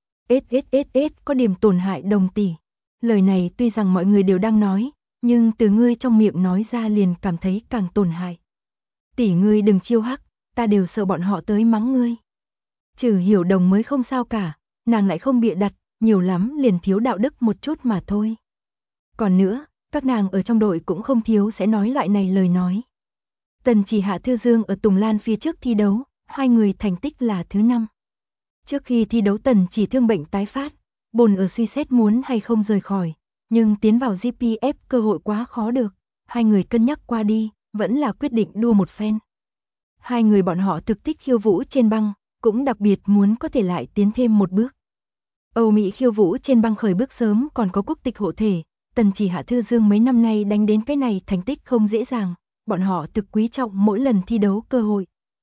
S1: SSSS có điểm tổn hại đồng tỷ. Lời này tuy rằng mọi người đều đang nói, nhưng từ ngươi trong miệng nói ra liền cảm thấy càng tổn hại. Tỷ ngươi đừng chiêu hắc, ta đều sợ bọn họ tới mắng ngươi. Trừ Hiểu Đồng mới không sao cả, nàng lại không bịa đặt, nhiều lắm liền thiếu đạo đức một chút mà thôi. Còn nữa, các nàng ở trong đội cũng không thiếu sẽ nói loại này lời nói. Tần Chỉ Hạ Thư Dương ở Tùng Lan phía trước thi đấu, hai người thành tích là thứ 5. Trước khi thi đấu Tần Chỉ thương bệnh tái phát, bồn ở suy xét muốn hay không rời khỏi, nhưng tiến vào GPF cơ hội quá khó được, hai người cân nhắc qua đi, vẫn là quyết định đua một phen. Hai người bọn họ thực thích khiêu vũ trên băng, cũng đặc biệt muốn có thể lại tiến thêm một bước. Âu Mỹ khiêu vũ trên băng khởi bước sớm còn có quốc tịch hộ thể, Tần Chỉ Hạ Thư Dương mấy năm nay đánh đến cái này thành tích không dễ dàng, bọn họ thực quý trọng mỗi lần thi đấu cơ hội.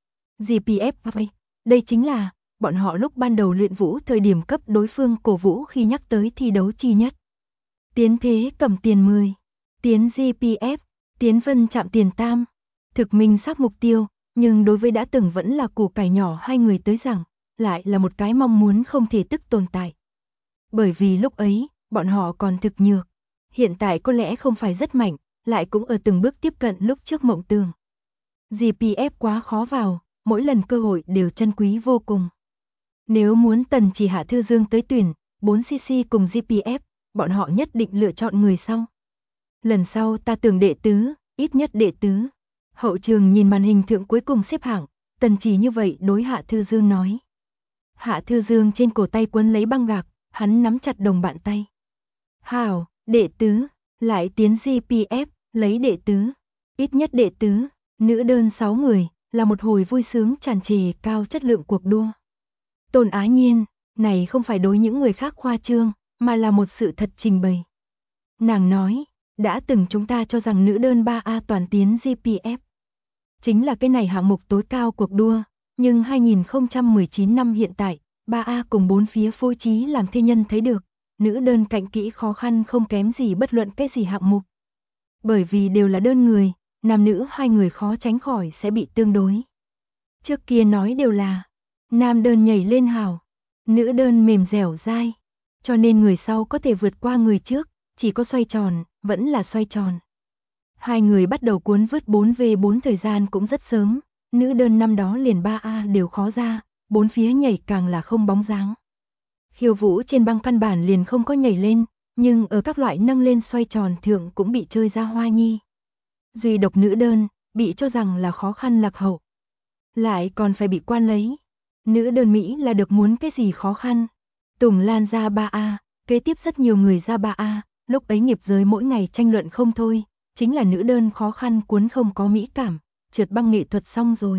S1: GPF đây chính là bọn họ lúc ban đầu luyện vũ thời điểm cấp đối phương cổ vũ khi nhắc tới thi đấu chi nhất. Tiến thế cầm tiền 10, tiến GPF, tiến phân chạm tiền tam, thực minh xác mục tiêu, nhưng đối với đã từng vẫn là củ cải nhỏ hai người tới rằng, lại là một cái mong muốn không thể tức tồn tại. Bởi vì lúc ấy, bọn họ còn thực nhược, hiện tại có lẽ không phải rất mạnh, lại cũng ở từng bước tiếp cận lúc trước mộng tưởng. GPF quá khó vào, mỗi lần cơ hội đều chân quý vô cùng. Nếu muốn Tần Chỉ Hạ Thư Dương tới tuyển 4cc cùng GPF, bọn họ nhất định lựa chọn người sau. Lần sau ta tưởng đệ tứ, ít nhất đệ tứ. Hậu trường nhìn màn hình thượng cuối cùng xếp hạng, Tần Chỉ như vậy đối Hạ Thư Dương nói. Hạ Thư Dương trên cổ tay quấn lấy băng gạc, hắn nắm chặt đồng bạn tay. Hảo, đệ tứ, lại tiến GPF, lấy đệ tứ, ít nhất đệ tứ, nữ đơn 6 người, là một hồi vui sướng tràn trề cao chất lượng cuộc đua. Tôn Á Nhiên, này không phải đối những người khác khoa trương, mà là một sự thật trình bày. Nàng nói, đã từng chúng ta cho rằng nữ đơn 3A toàn tiến GPF. Chính là cái này hạng mục tối cao cuộc đua, nhưng 2019 năm hiện tại, 3A cùng 4 phía phối trí làm thế nhân thấy được, nữ đơn cạnh kỹ khó khăn không kém gì bất luận cái gì hạng mục. Bởi vì đều là đơn người, nam nữ hai người khó tránh khỏi sẽ bị tương đối. Trước kia nói đều là, nam đơn nhảy lên hào, nữ đơn mềm dẻo dai, cho nên người sau có thể vượt qua người trước, chỉ có xoay tròn, vẫn là xoay tròn. Hai người bắt đầu cuốn vớt 4v4 thời gian cũng rất sớm, nữ đơn năm đó liền 3A đều khó ra, bốn phía nhảy càng là không bóng dáng. Khiêu vũ trên băng căn bản liền không có nhảy lên, nhưng ở các loại nâng lên xoay tròn thượng cũng bị chơi ra hoa nhi. Duy độc nữ đơn, bị cho rằng là khó khăn lạc hậu. Lại còn phải bị quan lấy. Nữ đơn Mỹ là được muốn cái gì khó khăn. Tùng Lan ra 3A, kế tiếp rất nhiều người ra 3A, lúc ấy nghiệp giới mỗi ngày tranh luận không thôi, chính là nữ đơn khó khăn cuốn không có mỹ cảm, trượt băng nghệ thuật xong rồi.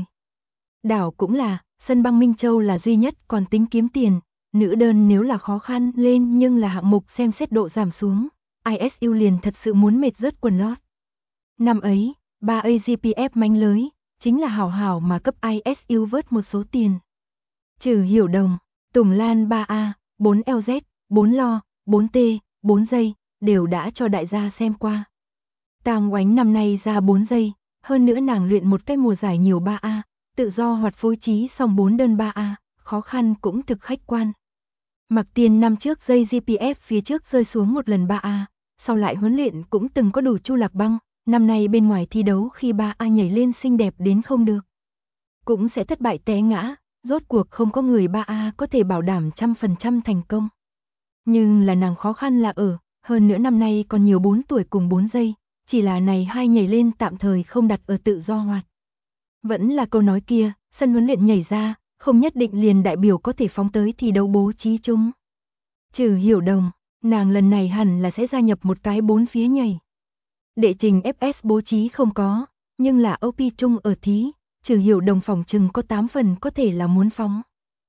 S1: Đảo cũng là, sân băng Minh Châu là duy nhất còn tính kiếm tiền, nữ đơn nếu là khó khăn lên nhưng là hạng mục xem xét độ giảm xuống, ISU liền thật sự muốn mệt rớt quần lót. Năm ấy, 3A GPF mánh lưới, chính là hảo hảo mà cấp ISU vớt một số tiền. Trừ Hiểu Đồng, Tùng Lan 3A, 4LZ, 4 lo, 4T, 4 giây, đều đã cho đại gia xem qua. Tang Oánh năm nay ra 4 giây, hơn nữa nàng luyện một cái mùa giải nhiều 3A, tự do hoạt phối trí xong 4 đơn 3A, khó khăn cũng thực khách quan. Mặc Tiên năm trước dây GPF phía trước rơi xuống một lần 3A, sau lại huấn luyện cũng từng có đủ chu lạc băng, năm nay bên ngoài thi đấu khi 3A nhảy lên xinh đẹp đến không được. Cũng sẽ thất bại té ngã, rốt cuộc không có người 3A có thể bảo đảm 100% thành công. Nhưng là nàng khó khăn là ở, hơn nữa năm nay còn nhiều 4 tuổi cùng 4 giây, chỉ là này hai nhảy lên tạm thời không đặt ở tự do hoạt. Vẫn là câu nói kia, sân huấn luyện nhảy ra, không nhất định liền đại biểu có thể phóng tới thi đấu bố trí chung. Trừ Hiểu Đồng, nàng lần này hẳn là sẽ gia nhập một cái 4 phía nhảy. Đệ trình FS bố trí không có, nhưng là OP chung ở thí, Trừ Hiểu Đồng phòng chừng có 8 phần có thể là muốn phóng.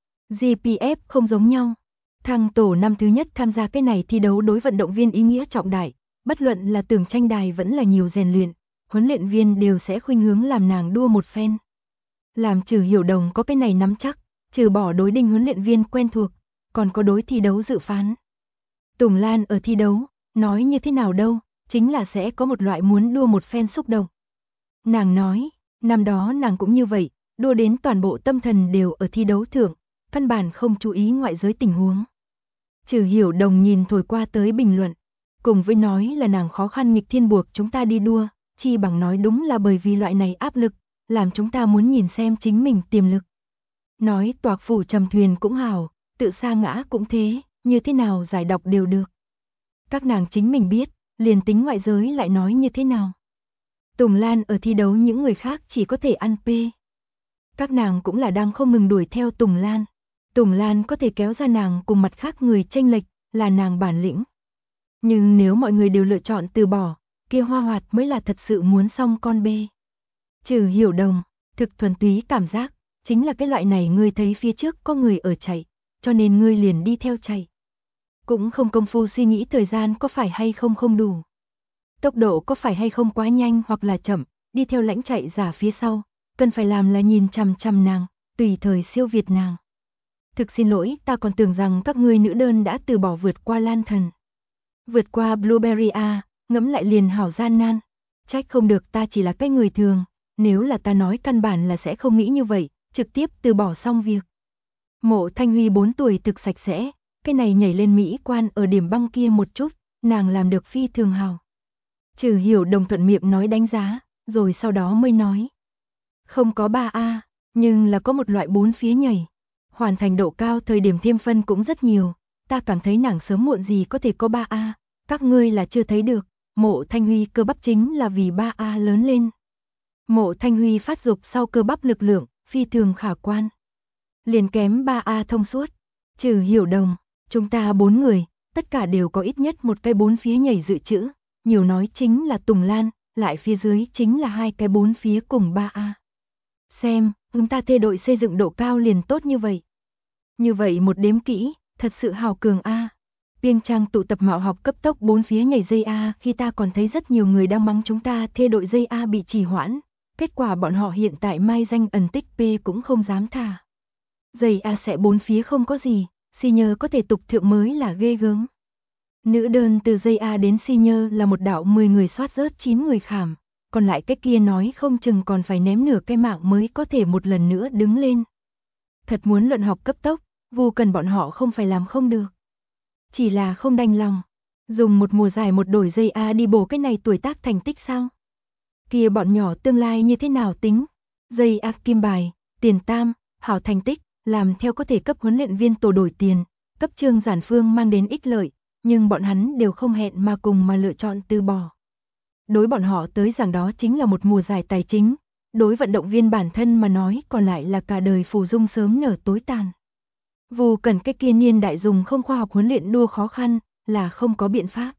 S1: GPF không giống nhau. Thằng tổ năm thứ nhất tham gia cái này thi đấu đối vận động viên ý nghĩa trọng đại, bất luận là tưởng tranh đài vẫn là nhiều rèn luyện, huấn luyện viên đều sẽ khuynh hướng làm nàng đua một phen. Làm Trừ Hiểu Đồng có cái này nắm chắc, trừ bỏ đối đinh huấn luyện viên quen thuộc, còn có đối thi đấu dự phán. Tùng Lan ở thi đấu, nói như thế nào đâu, chính là sẽ có một loại muốn đua một phen xúc động. Nàng nói, năm đó nàng cũng như vậy, đua đến toàn bộ tâm thần đều ở thi đấu thượng, căn bản không chú ý ngoại giới tình huống. Trừ Hiểu Đồng nhìn thổi qua tới bình luận, cùng với nói là nàng khó khăn nghịch thiên buộc chúng ta đi đua, chi bằng nói đúng là bởi vì loại này áp lực, làm chúng ta muốn nhìn xem chính mình tiềm lực. Nói toạc phủ trầm thuyền cũng hảo, tự sa ngã cũng thế, như thế nào giải độc đều được. Các nàng chính mình biết, liền tính ngoại giới lại nói như thế nào. Tùng Lan ở thi đấu những người khác chỉ có thể ăn pê. Các nàng cũng là đang không ngừng đuổi theo Tùng Lan. Tùng Lan có thể kéo ra nàng cùng mặt khác người chênh lệch, là nàng bản lĩnh. Nhưng nếu mọi người đều lựa chọn từ bỏ, kia Hoa Hoạt mới là thật sự muốn xong con bê. Trừ Hiểu Đồng, thực thuần túy cảm giác, chính là cái loại này ngươi thấy phía trước có người ở chạy, cho nên ngươi liền đi theo chạy. Cũng không công phu suy nghĩ thời gian có phải hay không đủ. Tốc độ có phải hay không quá nhanh hoặc là chậm, đi theo lãnh chạy giả phía sau, cần phải làm là nhìn chằm chằm nàng, tùy thời siêu việt nàng. Thực xin lỗi, ta còn tưởng rằng các ngươi nữ đơn đã từ bỏ vượt qua Lan Thần. Vượt qua Blueberry A, ngẫm lại liền hảo gian nan. Trách không được, ta chỉ là cái người thường, nếu là ta nói căn bản là sẽ không nghĩ như vậy, trực tiếp từ bỏ xong việc. Mộ Thanh Huy 4 tuổi thực sạch sẽ, cái này nhảy lên Mỹ quan ở điểm băng kia một chút, nàng làm được phi thường hào. Trừ Hiểu Đồng thuận miệng nói đánh giá, rồi sau đó mới nói. Không có 3A, nhưng là có một loại 4 phía nhảy. Hoàn thành độ cao thời điểm thêm phân cũng rất nhiều, ta cảm thấy nàng sớm muộn gì có thể có 3A, các ngươi là chưa thấy được, Mộ Thanh Huy cơ bắp chính là vì 3A lớn lên. Mộ Thanh Huy phát dục sau cơ bắp lực lượng, phi thường khả quan. Liền kém 3A thông suốt, Trừ Hiểu Đồng, chúng ta 4 người, tất cả đều có ít nhất một cái 4 phía nhảy dự trữ, nhiều nói chính là Tùng Lan, lại phía dưới chính là 2 cái 4 phía cùng 3A. Xem, chúng ta thê đội xây dựng độ cao liền tốt như vậy. Như vậy một đếm kỹ, thật sự hào cường A. Biên Trang tụ tập mạo học cấp tốc 4 phía nhảy dây A, khi ta còn thấy rất nhiều người đang mắng chúng ta thê đội dây A bị trì hoãn. Kết quả bọn họ hiện tại mai danh ẩn tích P cũng không dám thả. Dây A sẽ 4 phía không có gì, senior có thể tục thượng mới là ghê gớm. Nữ đơn từ dây A đến senior là một đạo 10 người soát rớt 9 người khảm, còn lại cái kia nói không chừng còn phải ném nửa cái mạng mới có thể một lần nữa đứng lên. Thật muốn luận học cấp tốc, Vu Cần bọn họ không phải làm không được. Chỉ là không đành lòng, dùng một mùa giải một đổi dây A đi bổ cái này tuổi tác thành tích sao? Kia bọn nhỏ tương lai như thế nào tính? Dây A kim bài, tiền tam, hảo thành tích, làm theo có thể cấp huấn luyện viên tổ đổi tiền, cấp Trương Giản Phương mang đến ích lợi, nhưng bọn hắn đều không hẹn mà cùng mà lựa chọn từ bỏ. Đối bọn họ tới rằng đó chính là một mùa giải tài chính, đối vận động viên bản thân mà nói còn lại là cả đời phù dung sớm nở tối tàn. Vu Cần cái kia niên đại dùng không khoa học huấn luyện đua khó khăn, là không có biện pháp.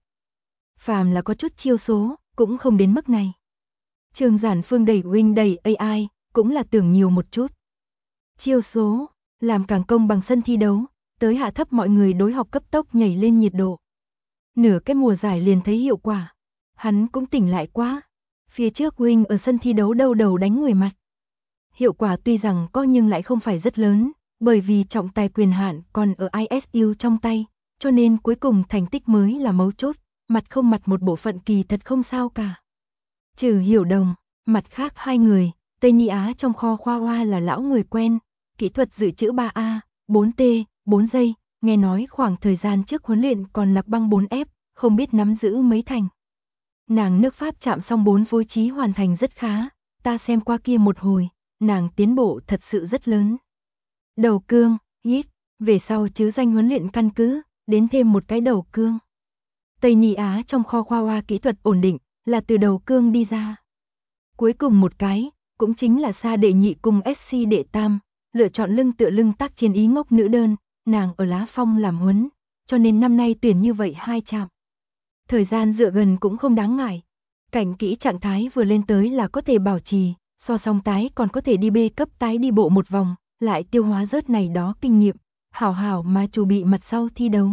S1: Phàm là có chút chiêu số, cũng không đến mức này. Trương Giản Phương đẩy wing đẩy AI, cũng là tưởng nhiều một chút. Chiêu số, làm càng công bằng sân thi đấu, tới hạ thấp mọi người đối học cấp tốc nhảy lên nhiệt độ. Nửa cái mùa giải liền thấy hiệu quả. Hắn cũng tỉnh lại quá. Phía trước wing ở sân thi đấu đâu đầu đánh người mặt. Hiệu quả tuy rằng có nhưng lại không phải rất lớn, bởi vì trọng tài quyền hạn còn ở ISU trong tay, cho nên cuối cùng thành tích mới là mấu chốt, mặt không mặt một bộ phận kỳ thật không sao cả. Trừ Hiểu Đồng, mặt khác hai người, Tây Ni Á trong kho khoa hoa là lão người quen, kỹ thuật dự trữ 3A, 4T, 4 giây, nghe nói khoảng thời gian trước huấn luyện còn lạc băng 4F, không biết nắm giữ mấy thành. Nàng nước Pháp chạm xong 4 phối trí hoàn thành rất khá, ta xem qua kia một hồi, nàng tiến bộ thật sự rất lớn. Đầu cương, hít, về sau chứ danh huấn luyện căn cứ, đến thêm một cái đầu cương. Tây Ni Á trong kho khoa hoa kỹ thuật ổn định, là từ đầu cương đi ra. Cuối cùng một cái, cũng chính là Sa đệ nhị cùng SC đệ tam, lựa chọn lưng tựa lưng tác chiến ý ngốc nữ đơn, nàng ở Lá Phong làm huấn, cho nên năm nay tuyển như vậy 2 chạm. Thời gian dựa gần cũng không đáng ngại. Cảnh kỹ trạng thái vừa lên tới là có thể bảo trì, so song tái còn có thể đi B cấp tái đi bộ một vòng, lại tiêu hóa rớt này đó kinh nghiệm, hảo hảo mà chuẩn bị mặt sau thi đấu.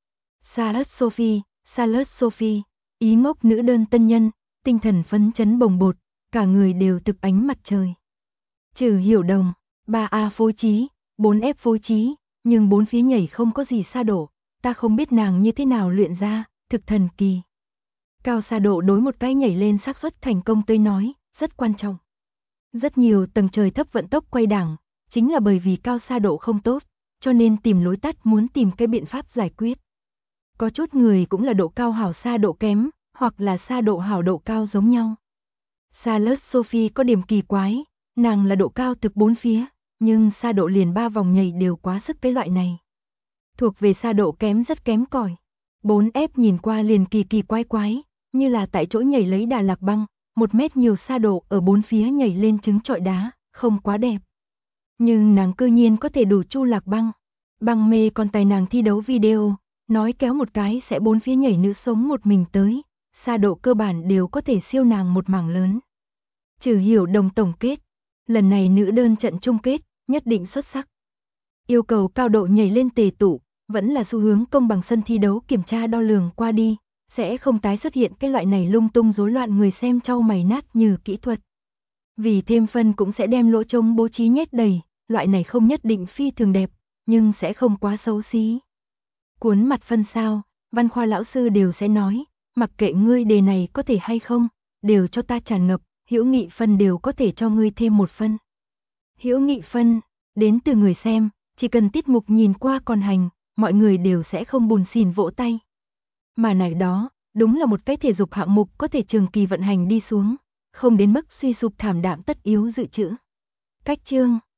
S1: Charlotte Sophie, ý ngốc nữ đơn tân nhân, tinh thần phấn chấn bồng bột, cả người đều thực ánh mặt trời. Trừ Hiểu Đồng, 3A phối trí, 4F phối trí, nhưng 4 phía nhảy không có gì xa độ, ta không biết nàng như thế nào luyện ra, thực thần kỳ. Cao xa độ đối một cái nhảy lên xác suất thành công tới nói, rất quan trọng. Rất nhiều tầng trời thấp vận tốc quay đẳng, chính là bởi vì cao xa độ không tốt, cho nên tìm lối tắt muốn tìm cái biện pháp giải quyết. Có chút người cũng là độ cao hảo xa độ kém, hoặc là xa độ hảo độ cao giống nhau. Charlotte Sophie có điểm kỳ quái, Nàng là độ cao thực 4 phía, nhưng sa độ liền 3 vòng nhảy đều quá sức cái loại này. Thuộc về sa độ kém rất kém cỏi. 4F nhìn qua liền kỳ kỳ quái quái, như là tại chỗ nhảy lấy đà lạc băng, 1 mét nhiều sa độ ở 4 phía nhảy lên trứng trọi đá, không quá đẹp. Nhưng nàng cư nhiên có thể đủ chu lạc băng. Băng mê còn tài nàng thi đấu video, nói kéo một cái sẽ 4 phía nhảy nữ sống một mình tới, sa độ cơ bản đều có thể siêu nàng một mảng lớn. Trừ Hiểu Đồng tổng kết, lần này nữ đơn trận chung kết, nhất định xuất sắc. Yêu cầu cao độ nhảy lên tề tụ, vẫn là xu hướng công bằng sân thi đấu kiểm tra đo lường qua đi, sẽ không tái xuất hiện cái loại này lung tung rối loạn người xem trao mày nát như kỹ thuật. Vì thêm phân cũng sẽ đem lỗ trống bố trí nhét đầy, loại này không nhất định phi thường đẹp, nhưng sẽ không quá xấu xí. Cuốn mặt phân sao, văn khoa lão sư đều sẽ nói, mặc kệ ngươi đề này có thể hay không, đều cho ta tràn ngập, hữu nghị phân đều có thể cho ngươi thêm 1 phân. Hữu nghị phân, đến từ người xem, chỉ cần tiết mục nhìn qua còn hành, mọi người đều sẽ không buồn xỉn vỗ tay. Mà này đó, đúng là một cái thể dục hạng mục có thể trường kỳ vận hành đi xuống, không đến mức suy sụp thảm đạm tất yếu dự trữ. Cách chương